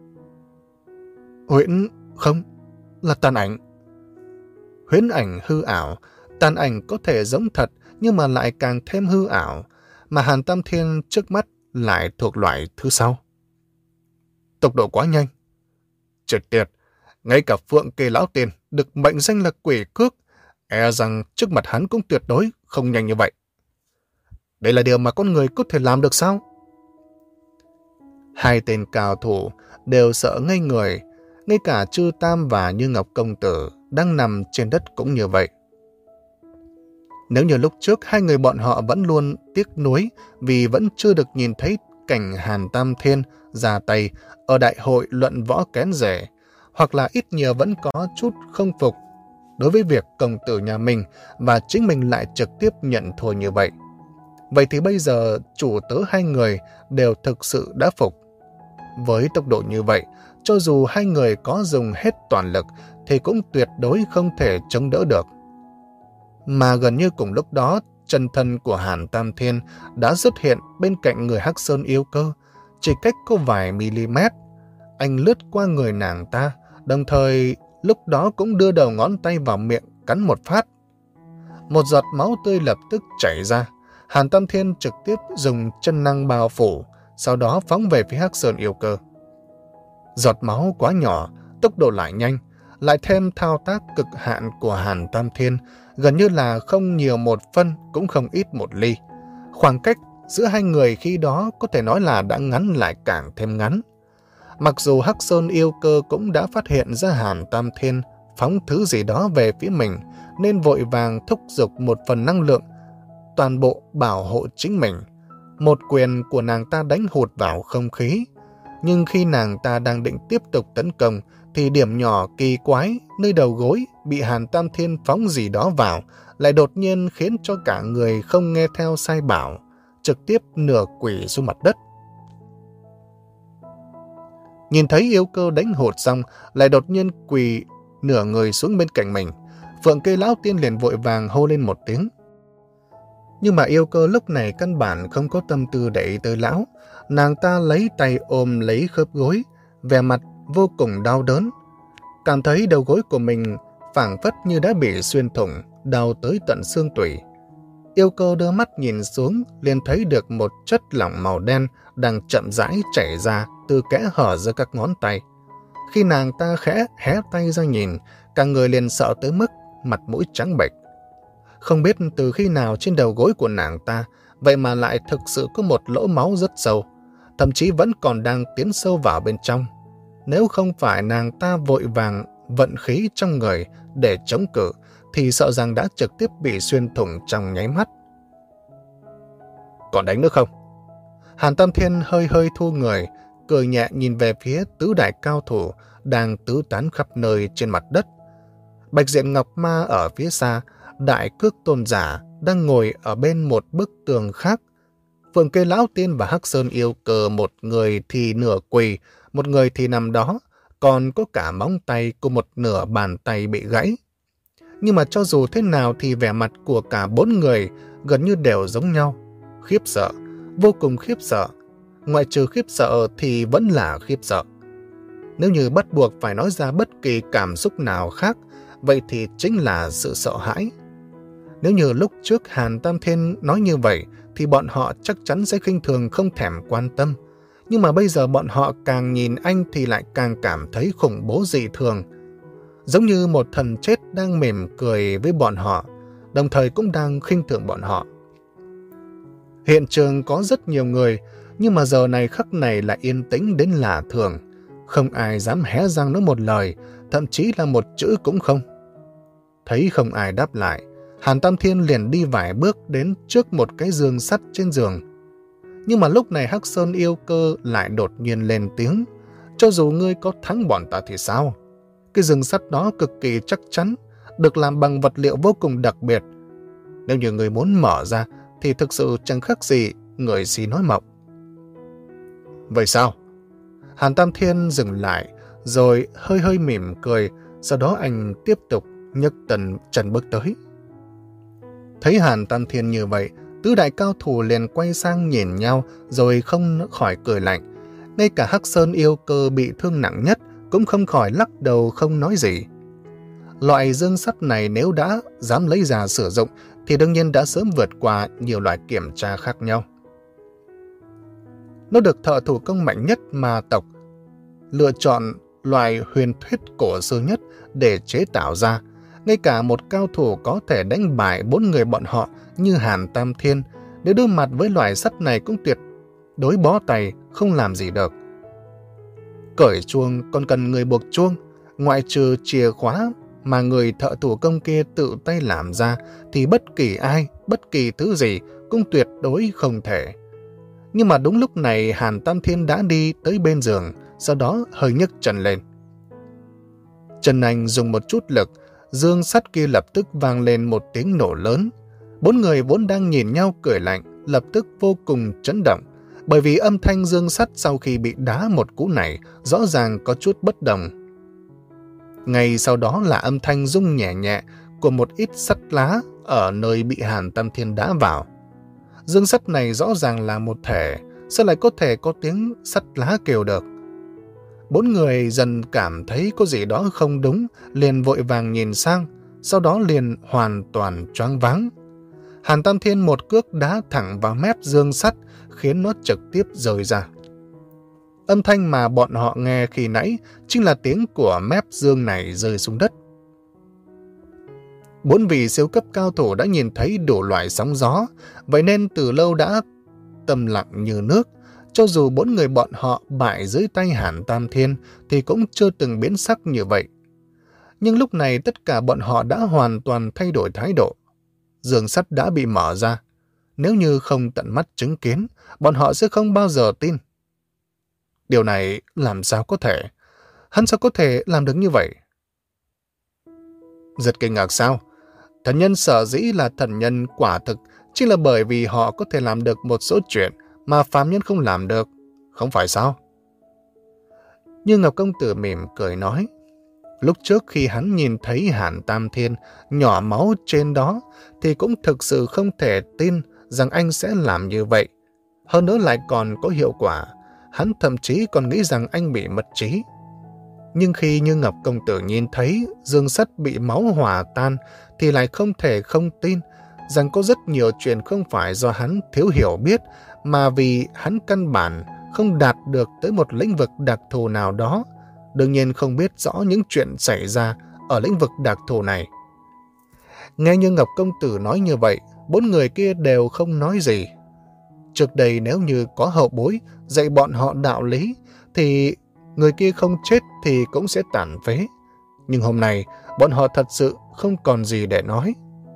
Huyễn không, là tàn ảnh. Huyễn ảnh hư ảo, tàn ảnh có thể giống thật nhưng mà lại càng thêm hư ảo, mà Hàn Tam Thiên trước mắt lại thuộc loại thứ sau. Tốc độ quá nhanh. Chết tiệt, ngay cả Phượng Kỳ Lão Tiền được mệnh danh là quỷ cước, e rằng trước mặt hắn cũng tuyệt đối không nhanh như vậy. Đây là điều mà con người có thể làm được sao? Hai tên cao thủ đều sợ ngây người, ngay cả Chư Tam và Như Ngọc công tử đang nằm trên đất cũng như vậy. Nếu như lúc trước hai người bọn họ vẫn luôn tiếc nuối vì vẫn chưa được nhìn thấy cảnh Hàn Tam Thiên ra tay ở đại hội luận võ kén rể, hoặc là ít nhiều vẫn có chút không phục đối với việc công tử nhà mình và chính mình lại trực tiếp nhận thua như vậy. Vậy thì bây giờ chủ tớ hai người đều thực sự đã phục. Với tốc độ như vậy, cho dù hai người có dùng hết toàn lực thì cũng tuyệt đối không thể chống đỡ được. Mà gần như cùng lúc đó, chân thân của Hàn Tam Thiên đã xuất hiện bên cạnh người Hắc Sơn yêu cơ, chỉ cách có vài mm. Anh lướt qua người nàng ta, đồng thời lúc đó cũng đưa đầu ngón tay vào miệng cắn một phát. Một giọt máu tươi lập tức chảy ra. Hàn Tam Thiên trực tiếp dùng chân năng bao phủ, sau đó phóng về phía Hắc Sơn yêu cơ. Giọt máu quá nhỏ, tốc độ lại nhanh, lại thêm thao tác cực hạn của Hàn Tam Thiên, gần như là không nhiều một phân cũng không ít một ly. Khoảng cách giữa hai người khi đó có thể nói là đã ngắn lại càng thêm ngắn. Mặc dù Hắc Sơn yêu cơ cũng đã phát hiện ra Hàn Tam Thiên phóng thứ gì đó về phía mình, nên vội vàng thúc giục một phần năng lượng toàn bộ bảo hộ chính mình. Một quyền của nàng ta đánh hụt vào không khí. Nhưng khi nàng ta đang định tiếp tục tấn công, thì điểm nhỏ kỳ quái nơi đầu gối bị Hàn Tam Thiên phóng gì đó vào lại đột nhiên khiến cho cả người không nghe theo sai bảo, trực tiếp nửa quỳ xuống mặt đất. Nhìn thấy Yêu Cơ đánh hụt xong, lại đột nhiên quỳ nửa người xuống bên cạnh mình, Phượng Kê Lão Tiên liền vội vàng hô lên một tiếng. Nhưng mà Yêu Cơ lúc này căn bản không có tâm tư để ý tới lão. Nàng ta lấy tay ôm lấy khớp gối, vẻ mặt vô cùng đau đớn. Cảm thấy đầu gối của mình phảng phất như đã bị xuyên thủng, đau tới tận xương tủy. Yêu Cơ đưa mắt nhìn xuống, liền thấy được một chất lỏng màu đen đang chậm rãi chảy ra từ kẽ hở giữa các ngón tay. Khi nàng ta khẽ hé tay ra nhìn, cả người liền sợ tới mức mặt mũi trắng bệch. Không biết từ khi nào trên đầu gối của nàng ta, vậy mà lại thực sự có một lỗ máu rất sâu, thậm chí vẫn còn đang tiến sâu vào bên trong. Nếu không phải nàng ta vội vàng vận khí trong người để chống cự, thì sợ rằng đã trực tiếp bị xuyên thủng trong nháy mắt. Còn đánh nữa không? Hàn Tam Thiên hơi hơi thu người, cười nhẹ nhìn về phía tứ đại cao thủ đang tứ tán khắp nơi trên mặt đất. Bạch Diện Ngọc Ma ở phía xa, Đại Cước Tôn Giả đang ngồi ở bên một bức tường khác. Phượng Kê Lão Tiên và Hắc Sơn Yêu Cơ, một người thì nửa quỳ, một người thì nằm đó, còn có cả móng tay của một nửa bàn tay bị gãy. Nhưng mà cho dù thế nào thì vẻ mặt của cả bốn người gần như đều giống nhau. Khiếp sợ, vô cùng khiếp sợ. Ngoại trừ khiếp sợ thì vẫn là khiếp sợ. Nếu như bắt buộc phải nói ra bất kỳ cảm xúc nào khác, vậy thì chính là sự sợ hãi. Nếu như lúc trước Hàn Tam Thiên nói như vậy, thì bọn họ chắc chắn sẽ khinh thường không thèm quan tâm. Nhưng mà bây giờ bọn họ càng nhìn anh thì lại càng cảm thấy khủng bố dị thường. Giống như một thần chết đang mỉm cười với bọn họ, đồng thời cũng đang khinh thường bọn họ. Hiện trường có rất nhiều người, nhưng mà giờ này khắc này lại yên tĩnh đến lạ thường. Không ai dám hé răng nói một lời, thậm chí là một chữ cũng không. Thấy không ai đáp lại, Hàn Tam Thiên liền đi vài bước đến trước một cái giường sắt trên giường. Nhưng mà lúc này Hắc Sơn Yêu Cơ lại đột nhiên lên tiếng. Cho dù ngươi có thắng bọn ta thì sao? Cái giường sắt đó cực kỳ chắc chắn, được làm bằng vật liệu vô cùng đặc biệt. Nếu như ngươi muốn mở ra, thì thực sự chẳng khác gì người xì nói mộng. Vậy sao? Hàn Tam Thiên dừng lại, rồi hơi hơi mỉm cười, sau đó anh tiếp tục nhấc tần chân bước tới. Thấy Hàn Tam Thiên như vậy, tứ đại cao thủ liền quay sang nhìn nhau, rồi không khỏi cười lạnh. Ngay cả Hắc Sơn Yêu Cơ bị thương nặng nhất cũng không khỏi lắc đầu không nói gì. Loại dương sắt này nếu đã dám lấy ra sử dụng thì đương nhiên đã sớm vượt qua nhiều loại kiểm tra khác nhau. Nó được thợ thủ công mạnh nhất ma tộc lựa chọn loại huyền thuyết cổ xưa nhất để chế tạo ra. Ngay cả một cao thủ có thể đánh bại bốn người bọn họ như Hàn Tam Thiên, nếu đối mặt với loại sắt này cũng tuyệt đối bó tay, không làm gì được. Cởi chuông còn cần người buộc chuông, ngoại trừ chìa khóa mà người thợ thủ công kia tự tay làm ra thì bất kỳ ai, bất kỳ thứ gì cũng tuyệt đối không thể. Nhưng mà đúng lúc này Hàn Tam Thiên đã đi tới bên giường, sau đó hơi nhấc chân lên. Chân anh dùng một chút lực, dương sắt kia lập tức vang lên một tiếng nổ lớn. Bốn người vốn đang nhìn nhau cười lạnh, lập tức vô cùng chấn động, bởi vì âm thanh dương sắt sau khi bị đá một cú này rõ ràng có chút bất đồng. Ngay sau đó là âm thanh rung nhẹ nhẹ của một ít sắt lá ở nơi bị Hàn Tam Thiên đá vào. Dương sắt này rõ ràng là một thể, sao lại có thể có tiếng sắt lá kêu được? Bốn người dần cảm thấy có gì đó không đúng, liền vội vàng nhìn sang, sau đó liền hoàn toàn choáng váng. Hàn Tam Thiên một cước đá thẳng vào mép dương sắt, khiến nó trực tiếp rơi ra. Âm thanh mà bọn họ nghe khi nãy chính là tiếng của mép dương này rơi xuống đất. Bốn vị siêu cấp cao thủ đã nhìn thấy đủ loại sóng gió, vậy nên từ lâu đã tâm lặng như nước. Cho dù bốn người bọn họ bại dưới tay Hàn Tam Thiên thì cũng chưa từng biến sắc như vậy. Nhưng lúc này tất cả bọn họ đã hoàn toàn thay đổi thái độ. Giường sắt đã bị mở ra. Nếu như không tận mắt chứng kiến, bọn họ sẽ không bao giờ tin. Điều này làm sao có thể? Hắn sao có thể làm được như vậy? Rất kinh ngạc sao? Thần nhân sở dĩ là thần nhân quả thực chính là bởi vì họ có thể làm được một số chuyện mà phàm nhân không làm được, không phải sao? Như Ngọc công tử mỉm cười nói, lúc trước khi hắn nhìn thấy Hàn Tam Thiên nhỏ máu trên đó thì cũng thực sự không thể tin rằng anh sẽ làm như vậy. Hơn nữa lại còn có hiệu quả, hắn thậm chí còn nghĩ rằng anh bị mất trí. Nhưng khi Như Ngọc công tử nhìn thấy dương sắt bị máu hòa tan thì lại không thể không tin rằng có rất nhiều chuyện không phải do hắn thiếu hiểu biết mà vì hắn căn bản không đạt được tới một lĩnh vực đặc thù nào đó, đương nhiên không biết rõ những chuyện xảy ra ở lĩnh vực đặc thù này. Nghe Như Ngọc công tử nói như vậy, bốn người kia đều không nói gì. Trước đây nếu như có hậu bối dạy bọn họ đạo lý thì người kia không chết thì cũng sẽ tàn phế. Nhưng hôm nay bọn họ thật sự không còn gì để nói.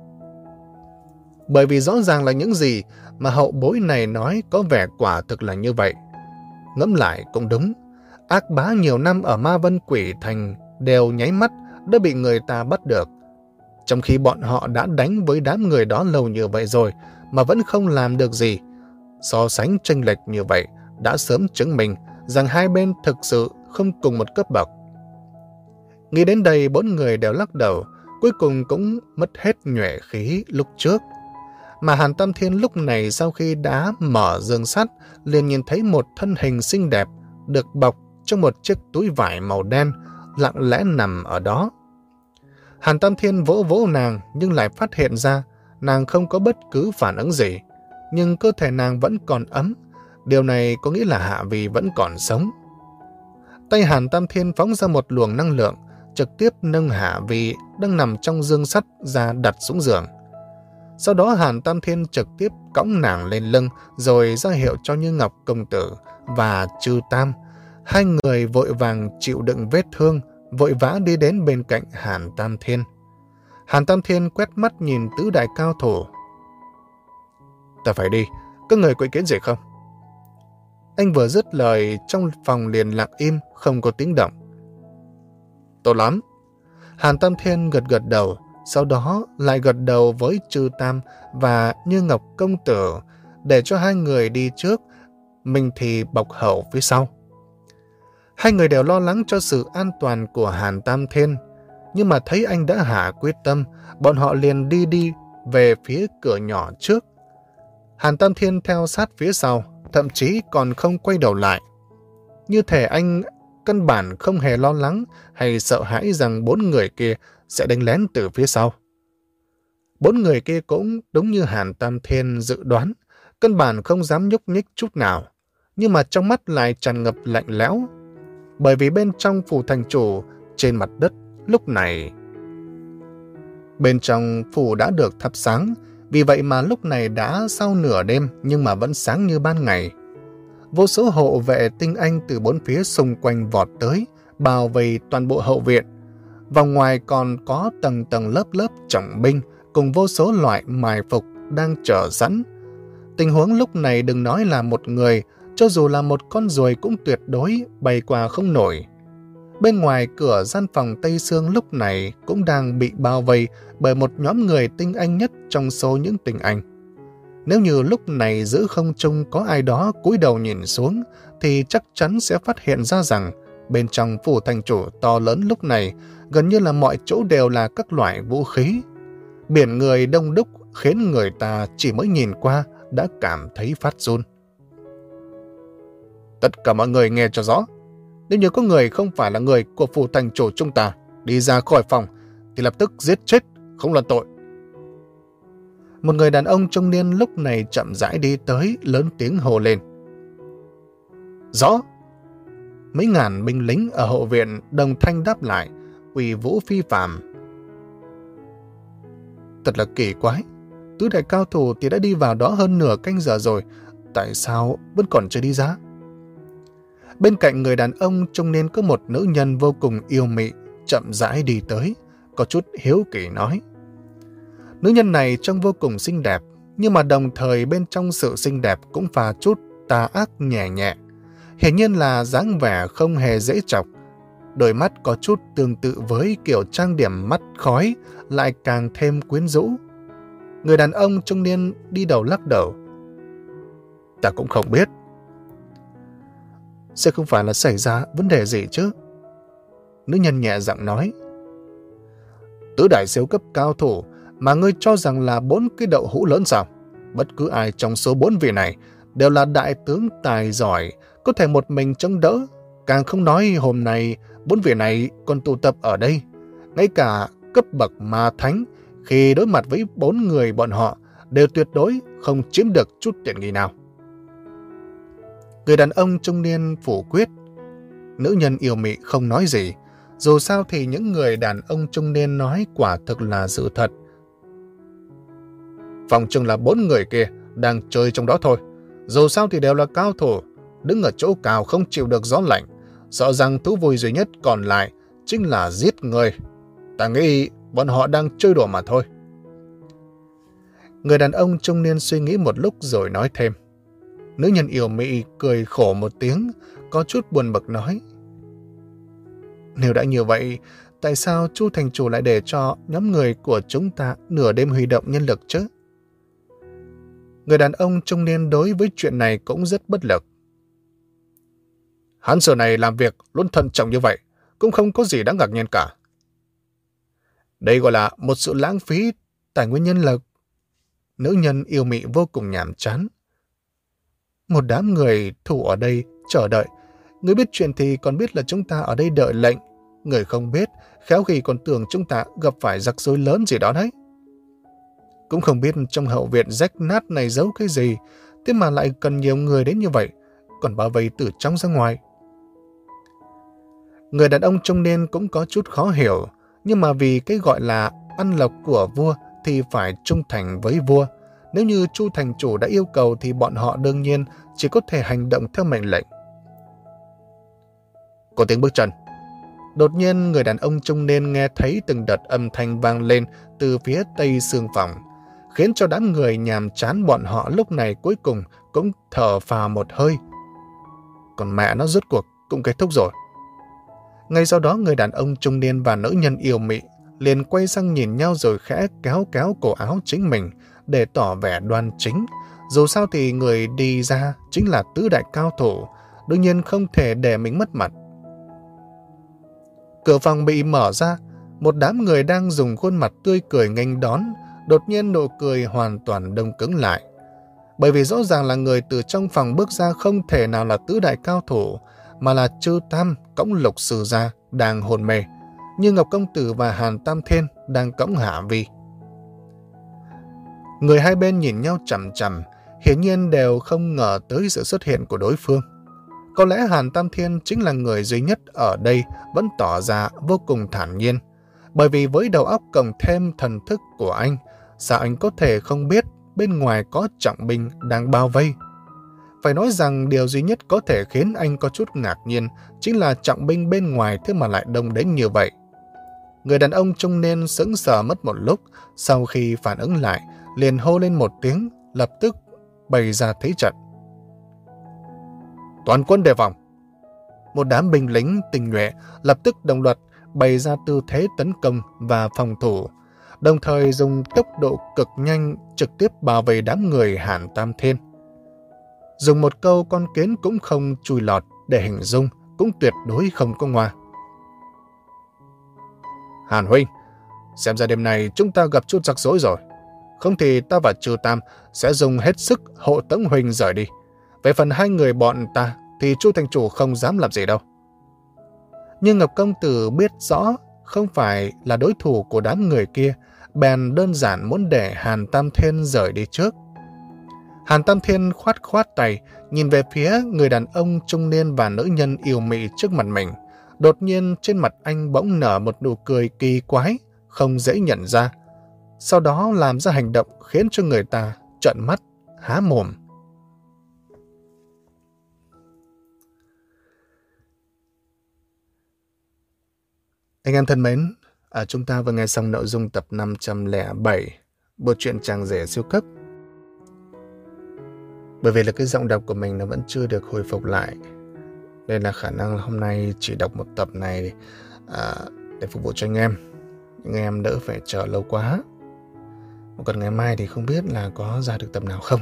Bởi vì rõ ràng là những gì mà hậu bối này nói có vẻ quả thực là như vậy. Ngẫm lại cũng đúng, ác bá nhiều năm ở Ma Vân Quỷ Thành đều nháy mắt đã bị người ta bắt được. Trong khi bọn họ đã đánh với đám người đó lâu như vậy rồi mà vẫn không làm được gì. So sánh chênh lệch như vậy đã sớm chứng minh rằng hai bên thực sự không cùng một cấp bậc. Nghĩ đến đây bốn người đều lắc đầu, cuối cùng cũng mất hết nhuệ khí lúc trước. Mà Hàn Tam Thiên lúc này sau khi đã mở giường sắt liền nhìn thấy một thân hình xinh đẹp được bọc trong một chiếc túi vải màu đen lặng lẽ nằm ở đó. Hàn Tam Thiên vỗ vỗ nàng nhưng lại phát hiện ra nàng không có bất cứ phản ứng gì, nhưng cơ thể nàng vẫn còn ấm. Điều này có nghĩa là Hạ Vi vẫn còn sống. Tay Hàn Tam Thiên phóng ra một luồng năng lượng, trực tiếp nâng Hạ Vi đang nằm trong dương sắt ra đặt xuống giường. Sau đó Hàn Tam Thiên trực tiếp cõng nàng lên lưng rồi ra hiệu cho Như Ngọc công tử và Trư Tam. Hai người vội vàng chịu đựng vết thương, vội vã đi đến bên cạnh Hàn Tam Thiên. Hàn Tam Thiên quét mắt nhìn tứ đại cao thủ. Ta phải đi, có người có ý kiến gì không? Anh vừa dứt lời trong phòng liền lặng im, không có tiếng động. Tốt lắm. Hàn Tam Thiên gật gật đầu, sau đó lại gật đầu với Trư Tam và Như Ngọc công tử để cho hai người đi trước, mình thì bọc hậu phía sau. Hai người đều lo lắng cho sự an toàn của Hàn Tam Thiên, nhưng mà thấy anh đã hạ quyết tâm, bọn họ liền đi đi về phía cửa nhỏ trước. Hàn Tam Thiên theo sát phía sau, thậm chí còn không quay đầu lại. Như thể anh căn bản không hề lo lắng hay sợ hãi rằng bốn người kia sẽ đánh lén từ phía sau. Bốn người kia cũng đúng như Hàn Tam Thiên dự đoán, căn bản không dám nhúc nhích chút nào, nhưng mà trong mắt lại tràn ngập lạnh lẽo. Bởi vì bên trong phủ thành chủ, trên mặt đất, lúc này... Bên trong phủ đã được thắp sáng, vì vậy mà lúc này đã sau nửa đêm nhưng mà vẫn sáng như ban ngày. Vô số hộ vệ tinh anh từ bốn phía xung quanh vọt tới, bao vây toàn bộ hậu viện. Vòng ngoài còn có tầng tầng lớp lớp trọng binh cùng vô số loại mài phục đang chờ sẵn. Tình huống lúc này đừng nói là một người, cho dù là một con ruồi cũng tuyệt đối bay qua không nổi. Bên ngoài cửa gian phòng Tây Sương lúc này cũng đang bị bao vây bởi một nhóm người tinh anh nhất trong số những tinh anh. Nếu như lúc này giữa không trung có ai đó cúi đầu nhìn xuống, thì chắc chắn sẽ phát hiện ra rằng bên trong phủ thành chủ to lớn lúc này gần như là mọi chỗ đều là các loại vũ khí. Biển người đông đúc khiến người ta chỉ mới nhìn qua đã cảm thấy phát run. Tất cả mọi người nghe cho rõ. Nếu như có người không phải là người của phủ thành chủ chúng ta đi ra khỏi phòng thì lập tức giết chết, không luận tội. Một người đàn ông trung niên lúc này chậm rãi đi tới, lớn tiếng hô lên. Rõ. Mấy ngàn binh lính ở hậu viện đồng thanh đáp lại, uy vũ phi phàm. Thật là kỳ quái. Tứ đại cao thủ thì đã đi vào đó hơn nửa canh giờ rồi, tại sao vẫn còn chưa đi ra? Bên cạnh người đàn ông trung niên có một nữ nhân vô cùng yêu mị, chậm rãi đi tới, có chút hiếu kỳ nói. Nữ nhân này trông vô cùng xinh đẹp, nhưng mà đồng thời bên trong sự xinh đẹp cũng pha chút tà ác nhẹ nhẹ. Hiển nhiên là dáng vẻ không hề dễ chọc. Đôi mắt có chút tương tự với kiểu trang điểm mắt khói, lại càng thêm quyến rũ. Người đàn ông trung niên đi đầu lắc đầu. Ta cũng không biết. Sẽ không phải là xảy ra vấn đề gì chứ? Nữ nhân nhẹ giọng nói. Tứ đại siêu cấp cao thủ mà ngươi cho rằng là bốn cái đậu hũ lớn sao? Bất cứ ai trong số bốn vị này đều là đại tướng tài giỏi, có thể một mình chống đỡ. Càng không nói hôm nay bốn vị này còn tụ tập ở đây. Ngay cả cấp bậc ma thánh khi đối mặt với bốn người bọn họ đều tuyệt đối không chiếm được chút tiện nghi nào. Người đàn ông trung niên phủ quyết. Nữ nhân yêu mị không nói gì. Dù sao thì những người đàn ông trung niên nói quả thực là sự thật. Phòng chừng là bốn người kia đang chơi trong đó thôi. Dù sao thì đều là cao thủ, đứng ở chỗ cao không chịu được gió lạnh. Sợ rằng thú vui duy nhất còn lại chính là giết người. Ta nghĩ bọn họ đang chơi đùa mà thôi. Người đàn ông trung niên suy nghĩ một lúc rồi nói thêm. Nữ nhân yêu mị cười khổ một tiếng, có chút buồn bực nói. Nếu đã như vậy, tại sao Chu thành chủ lại để cho nhóm người của chúng ta nửa đêm huy động nhân lực chứ? Người đàn ông trung niên đối với chuyện này cũng rất bất lực. Hắn giờ này làm việc luôn thận trọng như vậy, cũng không có gì đáng ngạc nhiên cả. Đây gọi là một sự lãng phí tài nguyên nhân lực. Nữ nhân yêu mị vô cùng nhàm chán. Một đám người thủ ở đây chờ đợi. Người biết chuyện thì còn biết là chúng ta ở đây đợi lệnh. Người không biết, khéo khi còn tưởng chúng ta gặp phải rắc rối lớn gì đó đấy. Cũng không biết trong hậu viện rách nát này giấu cái gì, thế mà lại cần nhiều người đến như vậy, còn bao vây từ trong ra ngoài. Người đàn ông trung niên cũng có chút khó hiểu, nhưng mà vì cái gọi là ăn lộc của vua thì phải trung thành với vua. Nếu như Chu thành chủ đã yêu cầu thì bọn họ đương nhiên chỉ có thể hành động theo mệnh lệnh. Có tiếng bước chân. Đột nhiên người đàn ông trung niên nghe thấy từng đợt âm thanh vang lên từ phía tây sương phòng, khiến cho đám người nhàm chán bọn họ lúc này cuối cùng cũng thở phào một hơi. Còn mẹ nó rốt cuộc cũng kết thúc rồi. Ngay sau đó người đàn ông trung niên và nữ nhân yêu mị liền quay sang nhìn nhau rồi khẽ kéo kéo cổ áo chính mình để tỏ vẻ đoan chính. Dù sao thì người đi ra chính là tứ đại cao thủ, đương nhiên không thể để mình mất mặt. Cửa phòng bị mở ra, một đám người đang dùng khuôn mặt tươi cười nghênh đón, đột nhiên nụ cười hoàn toàn đông cứng lại. Bởi vì rõ ràng là người từ trong phòng bước ra không thể nào là tứ đại cao thủ, mà là Trư Tam cõng Lục Sư Gia đang hôn mê, như Ngọc Công Tử và Hàn Tam Thiên đang cõng Hạ Vi. Người hai bên nhìn nhau chằm chằm, hiển nhiên đều không ngờ tới sự xuất hiện của đối phương. Có lẽ Hàn Tam Thiên chính là người duy nhất ở đây vẫn tỏ ra vô cùng thản nhiên, bởi vì với đầu óc cộng thêm thần thức của anh, sao anh có thể không biết bên ngoài có trọng binh đang bao vây. Phải nói rằng điều duy nhất có thể khiến anh có chút ngạc nhiên chính là trọng binh bên ngoài thế mà lại đông đến như vậy. Người đàn ông trung niên sững sờ mất một lúc, sau khi phản ứng lại, liền hô lên một tiếng, lập tức bày ra thế trận. Toàn quân đề phòng. Một đám binh lính tinh nhuệ lập tức đồng loạt bày ra tư thế tấn công và phòng thủ, đồng thời dùng tốc độ cực nhanh trực tiếp bảo vệ đám người Hàn Tam Thiên. Dùng một câu con kiến cũng không chui lọt để hình dung cũng tuyệt đối không có ngoa. Hàn huynh, xem ra đêm này chúng ta gặp chút rắc rối rồi. Không thì ta và Trư Tam sẽ dùng hết sức hộ tống huynh rời đi. Về phần hai người bọn ta thì Chu thành chủ không dám làm gì đâu. Nhưng Ngọc Công Tử biết rõ không phải là đối thủ của đám người kia, bèn đơn giản muốn để Hàn Tam Thiên rời đi trước. Hàn Tam Thiên khoát khoát tay, nhìn về phía người đàn ông trung niên và nữ nhân yêu mị trước mặt mình. Đột nhiên trên mặt anh bỗng nở một nụ cười kỳ quái, không dễ nhận ra. Sau đó làm ra hành động khiến cho người ta trợn mắt, há mồm. Anh em thân mến, à, chúng ta vừa nghe xong nội dung tập năm trăm lẻ bảy, bộ truyện Chàng Rể Siêu Cấp. Bởi vì là cái giọng đọc của mình nó vẫn chưa được hồi phục lại, nên là khả năng hôm nay chỉ đọc một tập này à, để phục vụ cho anh em. Anh em đỡ phải chờ lâu quá. Còn ngày mai thì không biết là có ra được tập nào không.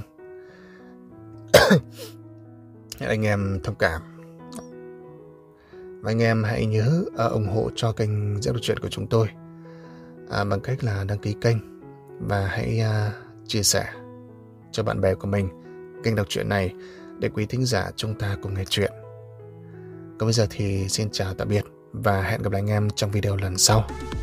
Anh em thông cảm. Và anh em hãy nhớ uh, ủng hộ cho kênh Dễ Đọc Truyện của chúng tôi uh, bằng cách là đăng ký kênh và hãy uh, chia sẻ cho bạn bè của mình kênh đọc truyện này để quý thính giả chúng ta cùng nghe chuyện. Còn bây giờ thì xin chào tạm biệt và hẹn gặp lại anh em trong video lần sau.